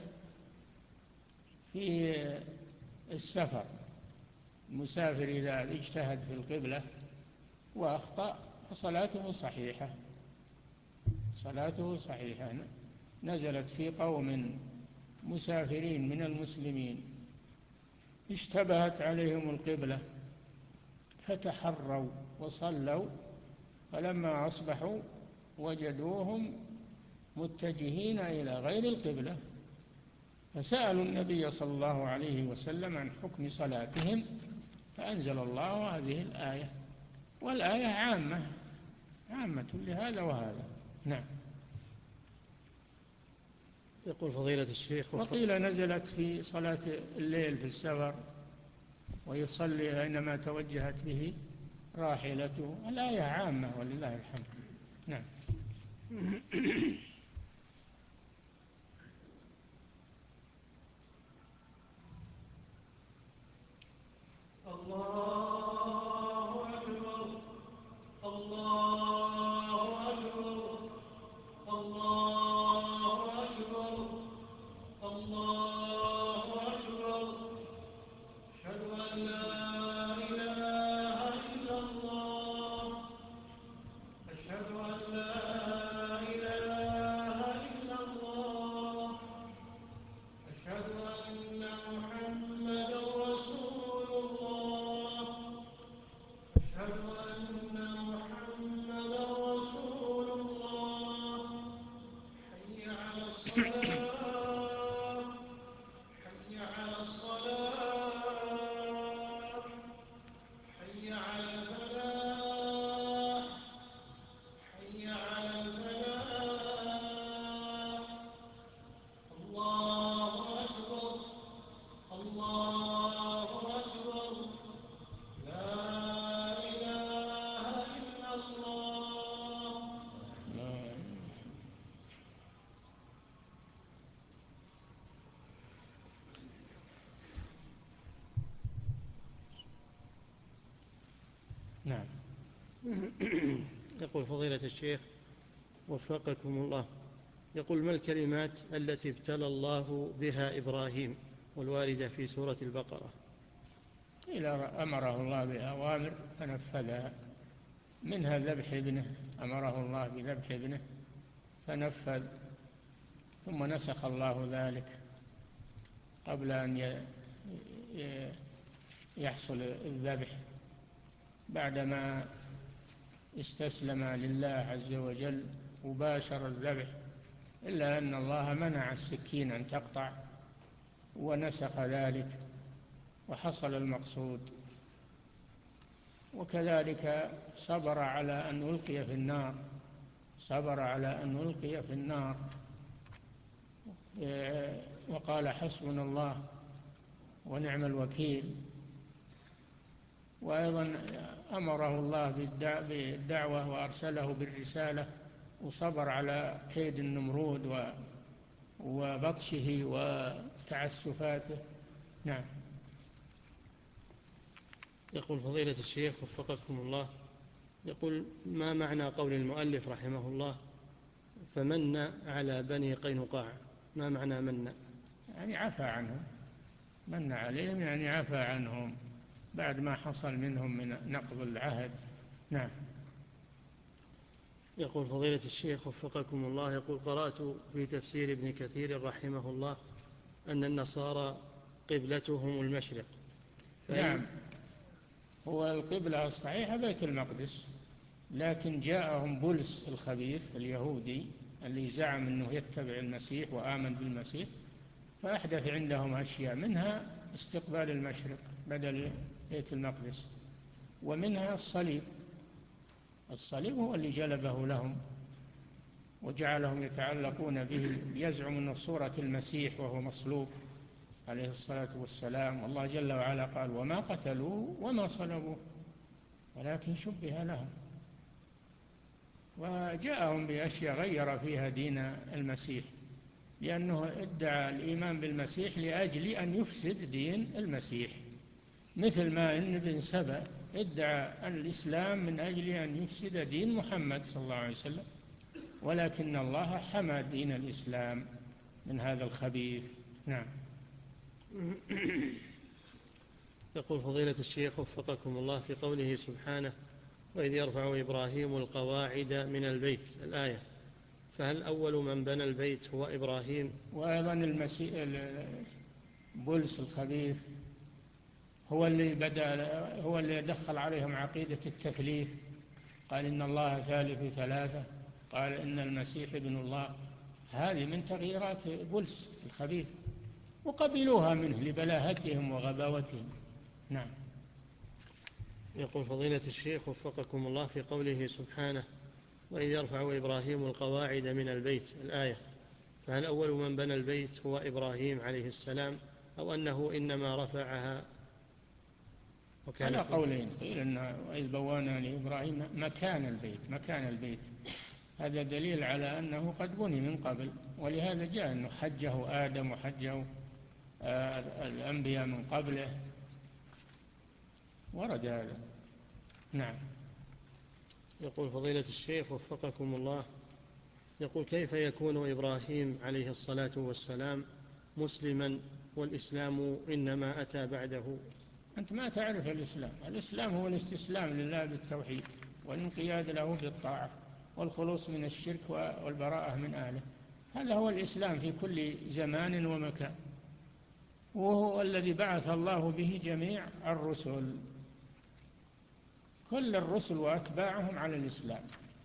في السفر، المسافر إذا اجتهد في القبلة وأخطأ فصلاته صحيحة، صلاته صحيحة، نزلت في قوم مسافرين من المسلمين اشتبهت عليهم القبلة فتحروا وصلوا، فلما أصبحوا وجدوهم متجهين إلى غير القبلة، فسألوا النبي صلى الله عليه وسلم عن حكم صلاتهم، فأنزل الله هذه الآية، والآية عامة عامة لهذا وهذا. نعم. يقول فضيلة الشيخ وقيل نزلت في صلاة الليل في السفر، ويصلي أينما توجهت به راحلته. الآية عامة ولله الحمد. نعم. الله أكبر الله أكبر الله أكبر الله أكبر أشهد أن لا إله إلا الله أشهد أن لا إله إلا الله أشهد أن محمدا رسول الله أشهد أن محمدا رسول الله حي على الصلاة حي على الصلاة حي على الفلاح حي على الفلاح الله أكبر الله أكبر لا إله إلا الله. نعم. يقول فضيلة الشيخ وفقكم الله، يقول ما الكلمات التي ابتلى الله بها إبراهيم والواردة في سورة البقرة؟ إذا أمره الله بأوامر فنفذها، منها ذبح ابنه، أمره الله بذبح ابنه فنفذ، ثم نسخ الله ذلك قبل أن يحصل الذبح، بعدما استسلم لله عز وجل وباشر الذبح، إلا أن الله منع السكين أن تقطع ونسخ ذلك وحصل المقصود. وكذلك صبر على أن ألقي في النار، صبر على أن ألقي في النار وقال حسبنا الله ونعم الوكيل. وأيضا أمره الله بالدعوة وأرسله بالرسالة وصبر على كيد النمرود وبطشه وتعسفاته. نعم. يقول فضيلة الشيخ وفقكم الله، يقول ما معنى قول المؤلف رحمه الله فمن على بني قينقاع؟ ما معنى من؟ يعني عفى عنهم، من عليهم يعني عفى عنهم بعد ما حصل منهم من نقض العهد. نعم. يقول فضيلة الشيخ وفقكم الله، يقول قرأت في تفسير ابن كثير رحمه الله أن النصارى قبلتهم المشرق. نعم، هو القبلة الصحيحة بيت المقدس، لكن جاءهم بولس الخبيث اليهودي اللي زعم أنه يتبع المسيح وآمن بالمسيح، فأحدث عندهم أشياء، منها استقبال المشرق بدل بيت المقدس، ومنها الصليب. الصليب هو اللي جلبه لهم وجعلهم يتعلقون به، يزعم أنه صورة المسيح وهو مصلوب عليه الصلاة والسلام. والله جل وعلا قال وما قتلوه وما صلبوه ولكن شبه لهم. وجاءهم بأشياء غير فيها دين المسيح، لأنه ادعى الإيمان بالمسيح لأجل أن يفسد دين المسيح، مثل ما إن ابن سبأ ادعى الإسلام من أجل أن يفسد دين محمد صلى الله عليه وسلم، ولكن الله حمى دين الإسلام من هذا الخبيث. نعم. يقول فضيلة الشيخ وفقكم الله في قوله سبحانه وإذ يرفع إبراهيم القواعد من البيت الآية، فهل أول من بنى البيت هو إبراهيم؟ وأيضا المسيح بولس الخبيث هو اللي بدأ، هو اللي دخل عليهم عقيدة التثليث، قال إن الله ثالث ثلاثة، قال إن المسيح ابن الله. هذه من تغييرات بولس الخبيث، وقبلوها منه لبلاهتهم وغباوتهم. نعم. يقول فضيلة الشيخ وفقكم الله في قوله سبحانه وإذ يرفع إبراهيم القواعد من البيت الآية، فهل أول من بنى البيت هو إبراهيم عليه السلام أو أنه إنما رفعها على قولين، قيل أن إذ بوانا لإبراهيم مكان البيت مكان البيت هذا دليل على أنه قد بني من قبل، ولهذا جاء أنه حجه آدم وحجه الأنبياء من قبله، ورد هذا. نعم. يقول فضيلة الشيخ وفقكم الله، يقول كيف يكون إبراهيم عليه الصلاة والسلام مسلما والإسلام إنما أتى بعده؟ أنت ما تعرف الإسلام. الإسلام هو الاستسلام لله بالتوحيد والانقياد له بالطاعة والخلوص من الشرك والبراءة من أهله، هذا هو الإسلام في كل زمان ومكان، وهو الذي بعث الله به جميع الرسل، كل الرسل وأتباعهم على الإسلام،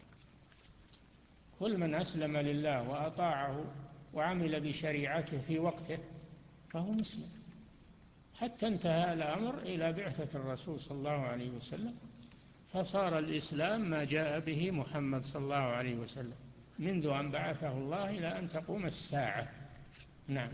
كل من أسلم لله وأطاعه وعمل بشريعته في وقته فهو مسلم، حتى انتهى الأمر إلى بعثة الرسول صلى الله عليه وسلم، فصار الإسلام ما جاء به محمد صلى الله عليه وسلم منذ أن بعثه الله إلى أن تقوم الساعة. نعم.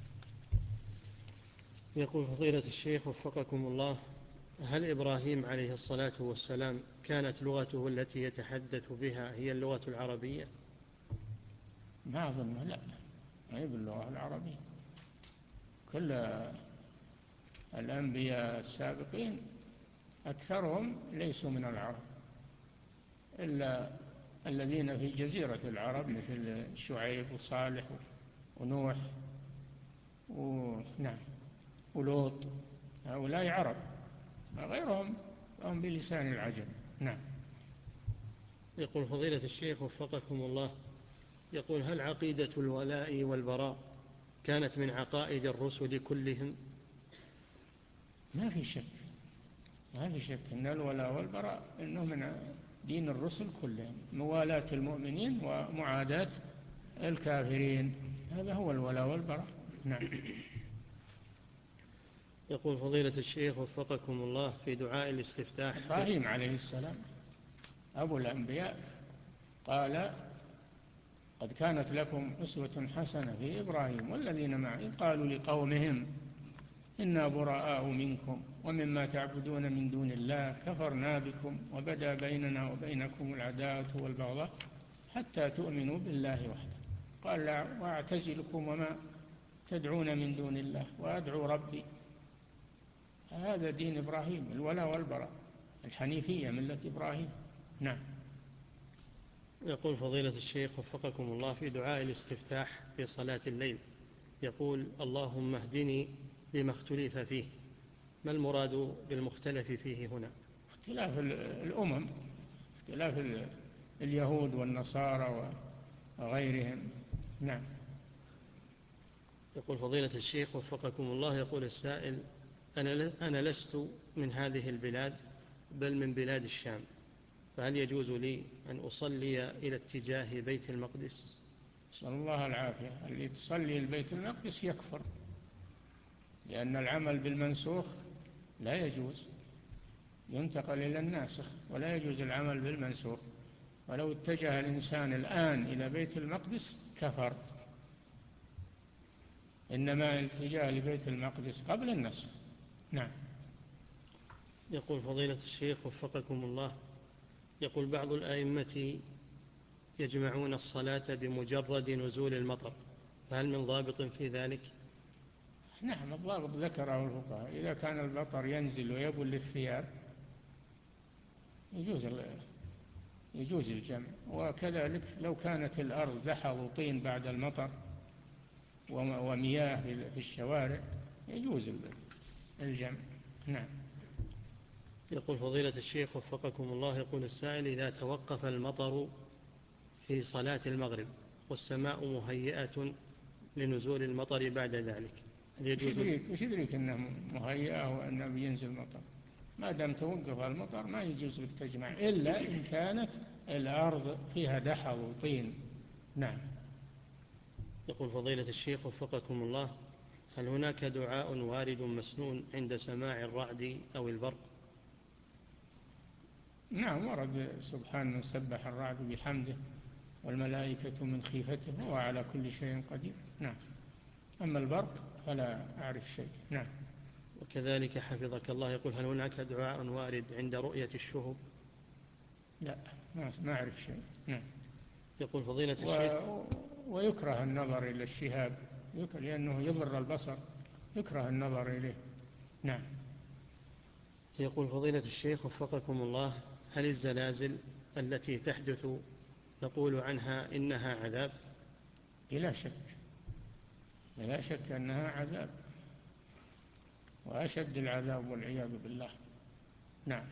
يقول فضيلة الشيخ وفقكم الله، هل إبراهيم عليه الصلاة والسلام كانت لغته التي يتحدث بها هي اللغة العربية؟ ما أظن، لا، ما هي باللغة العربية. كل الأنبياء السابقين أكثرهم ليسوا من العرب إلا الذين في جزيرة العرب مثل شعيب وصالح ونوح ونعم ولوط، هؤلاء عرب، غيرهم هم بلسان العجم. نعم. يقول فضيلة الشيخ وفقكم الله، يقول هل عقيدة الولاء والبراء كانت من عقائد الرسل كلهم؟ ما في شك، ما في شك أن الولاء والبراء إنه من دين الرسل كلهم، موالاة المؤمنين ومعاداة الكافرين، هذا هو الولاء والبراء. نعم. يقول فضيلة الشيخ وفقكم الله، في دعاء الاستفتاح إبراهيم عليه السلام أبو الأنبياء قال قد كانت لكم أسوة حسنة في إبراهيم والذين معه قالوا لقومهم إنا براء منكم ومما تعبدون من دون الله كفرنا بكم وبدا بيننا وبينكم العداوة والبغضاء حتى تؤمنوا بالله وحده، قال وأعتزلكم وما تدعون من دون الله وأدعو ربي. هذا دين إبراهيم، الولاء والبراء، الحنيفية ملة إبراهيم. نعم. يقول فضيلة الشيخ وفقكم الله، في دعاء الاستفتاح في صلاة الليل يقول اللهم اهدني لما اختلف فيه، ما المراد بالمختلف فيه هنا؟ اختلاف الأمم، اختلاف اليهود والنصارى وغيرهم. نعم. يقول فضيلة الشيخ وفقكم الله، يقول السائل أنا لست من هذه البلاد بل من بلاد الشام، فهل يجوز لي أن أصلي إلى اتجاه بيت المقدس؟ نسأل الله العافية. اللي تصلي البيت المقدس يكفر، لأن العمل بالمنسوخ لا يجوز، ينتقل إلى الناسخ، ولا يجوز العمل بالمنسوخ، ولو اتجه الإنسان الآن إلى بيت المقدس كفر، إنما الاتجاه لبيت المقدس قبل النسخ. نعم. يقول فضيلة الشيخ وفقكم الله، يقول بعض الأئمة يجمعون الصلاة بمجرد نزول المطر، فهل من ضابط في ذلك؟ نعم، الضابط ذكره الفقهاء، إذا كان المطر ينزل ويبل الثياب يجوز يجوز الجمع، وكذلك لو كانت الأرض دحض وطين بعد المطر ومياه في الشوارع يجوز الجمع. نعم. يقول فضيلة الشيخ وفقكم الله، يقول السائل إذا توقف المطر في صلاة المغرب والسماء مهيئة لنزول المطر بعد ذلك، هل يجوز؟ وش يدريك أنه مهيئة وأنه بينزل مطر؟ ما دام توقف المطر ما يجوز لك تجمع إلا إن كانت الأرض فيها دحض وطين. نعم. يقول فضيلة الشيخ وفقكم الله، هل هناك دعاء وارد مسنون عند سماع الرعد أو البرق؟ نعم، ورد سبحان من سبح الرعد بحمده والملائكة من خيفته وهو على كل شيء قدير. نعم. أما البرق فلا أعرف شيء. نعم. كذلك حفظك الله يقول هل هناك دعاء وارد عند رؤية الشهب؟ لا، ما ما أعرف شيء. نعم. يقول فضيلة و... الشيخ ويكره النظر إلى الشهاب، يكره لأنه يضر البصر، يكره النظر إليه. نعم. يقول فضيلة الشيخ وفقكم الله هل الزلازل التي تحدث نقول عنها إنها عذاب؟ بلا شك، بلا شك أنها عذاب، وأشد العذاب والعياذ بالله. نعم.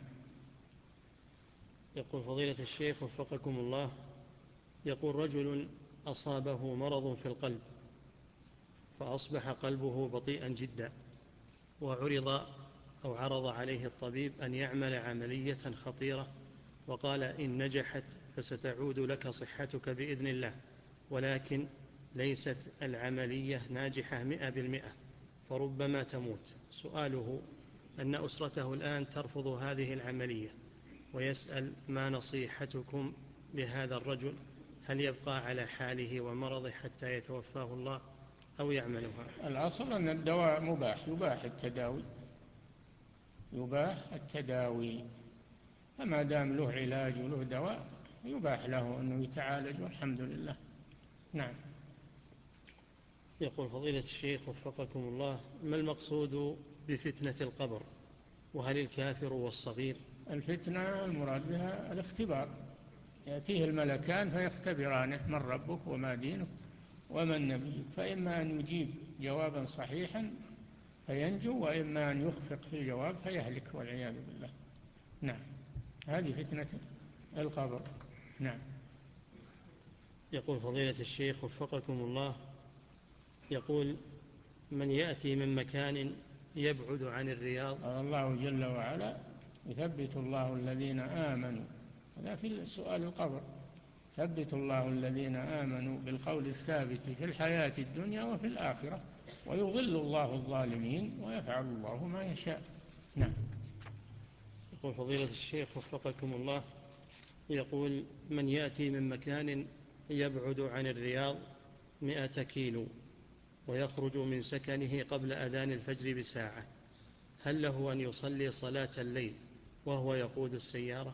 يقول فضيلة الشيخ وفقكم الله يقول رجل أصابه مرض في القلب فأصبح قلبه بطيئا جدا، وعرض أو عرض عليه الطبيب أن يعمل عملية خطيرة، وقال إن نجحت فستعود لك صحتك بإذن الله، ولكن ليست العملية ناجحة مئة بالمئة فربما تموت. سؤاله أن أسرته الآن ترفض هذه العملية، ويسأل ما نصيحتكم لهذا الرجل، هل يبقى على حاله ومرضه حتى يتوفاه الله أو يعملها؟ الأصل أن الدواء مباح، يباح التداوي، يباح التداوي، فما دام له علاج وله دواء يباح له أنه يتعالج والحمد لله. نعم. يقول فضيلة الشيخ وفقكم الله ما المقصود بفتنة القبر، وهل الكافر والصغير؟ الفتنة المراد بها الاختبار، يأتيه الملكان فيختبرانه من ربك وما دينك ومن نبيك، فإما أن يجيب جوابا صحيحا فينجو، وإما أن يخفق في الجواب فيهلك والعياذ بالله. نعم، هذه فتنة القبر. نعم. يقول فضيلة الشيخ وفقكم الله يقول من يأتي من مكان يبعد عن الرياض. قال الله جل وعلا يثبت الله الذين آمنوا، هذا في السؤال القبر، ثبت الله الذين آمنوا بالقول الثابت في الحياة الدنيا وفي الآخرة ويضل الله الظالمين ويفعل الله ما يشاء. نعم. يقول فضيلة الشيخ وفقكم الله يقول من يأتي من مكان يبعد عن الرياض مئة كيلو ويخرج من سكنه قبل أذان الفجر بساعة، هل له أن يصلي صلاة الليل وهو يقود السيارة؟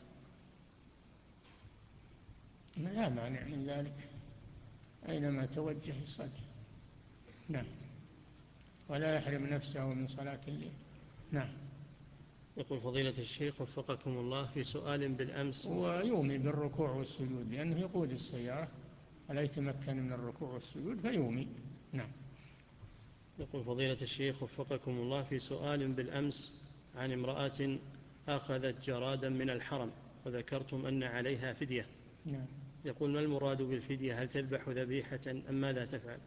لا مانع من ذلك، أينما توجه يصلي. نعم، ولا يحرم نفسه من صلاة الليل. نعم. يقول فضيلة الشيخ وفقكم الله في سؤال بالأمس ويومي بالركوع والسجود لأنه يقود السيارة ولا يتمكن من الركوع والسجود فيومي. نعم. يقول فضيلة الشيخ وفقكم الله في سؤال بالأمس عن امرأة أخذت جرادا من الحرم وذكرتم أن عليها فدية. نعم. يقول ما المراد بالفدية، هل تذبح ذبيحة أم ماذا تفعل؟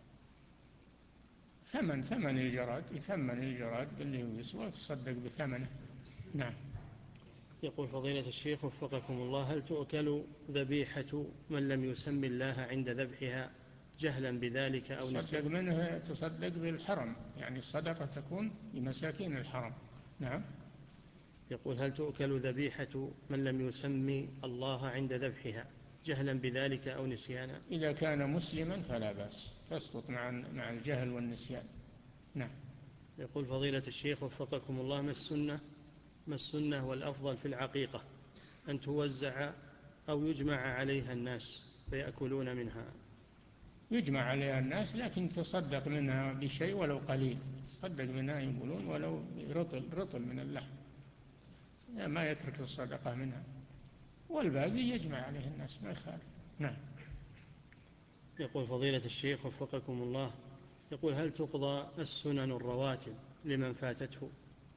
ثمن ثمن الجراد، يثمن الجراد اللي هو يسوى تصدق بثمنه. نعم. يقول فضيلة الشيخ وفقكم الله هل تؤكل ذبيحة من لم يسم الله عند ذبحها جهلا بذلك أو نسيا؟ تصدق منه، تصدق بالحرم، يعني الصدقة تكون لمساكين الحرم. نعم. يقول هل تؤكل ذبيحة من لم يسمي الله عند ذبحها جهلا بذلك أو نسيانا؟ إذا كان مسلما فلا بأس، تسقط مع مع الجهل والنسيان. نعم. يقول فضيلة الشيخ وفقكم الله ما السنة ما السنة والأفضل في العقيقة، أن توزع أو يجمع عليها الناس فيأكلون منها؟ يجمع عليها الناس لكن تصدق منها بشيء ولو قليل، تصدق منها يقولون ولو رطل رطل من اللحم، ما يترك الصدقة منها، والباقي يجمع عليه الناس ما يخالف. نعم. يقول فضيلة الشيخ وفقكم الله يقول هل تقضى السنن الرواتب لمن فاتته؟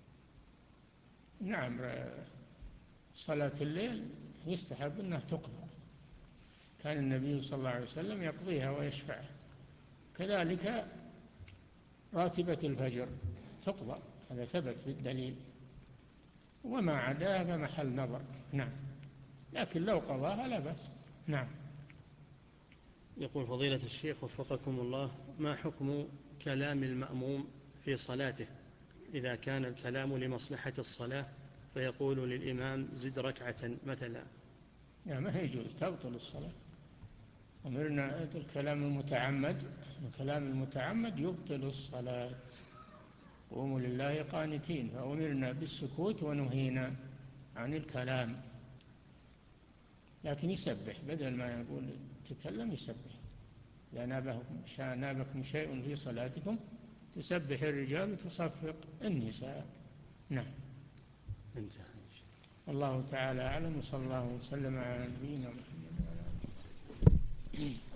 نعم، صلاة الليل يستحب أنها تقضى، كان النبي صلى الله عليه وسلم يقضيها ويشفعها، كذلك راتبة الفجر تقضى، هذا ثبت في الدليل، وما عداها فمحل نظر. نعم، لكن لو قضاها لا بأس. نعم. يقول فضيلة الشيخ وفقكم الله ما حكم كلام المأموم في صلاته إذا كان الكلام لمصلحة الصلاة فيقول للإمام زد ركعة مثلا؟ لا، ما يجوز، تبطل الصلاة. أمرنا الكلام المتعمد، الكلام المتعمد يبطل الصلاة. قوموا لله قانتين، فأمرنا بالسكوت ونهينا عن الكلام. لكن يسبح، بدل ما يقول تكلم يسبح. إذا نابكم, نابكم شيء في صلاتكم تسبح الرجال وتصفق النساء. نعم. انتهى. الله تعالى أعلم، وصلى الله وسلم على نبينا محمد وعلى آله.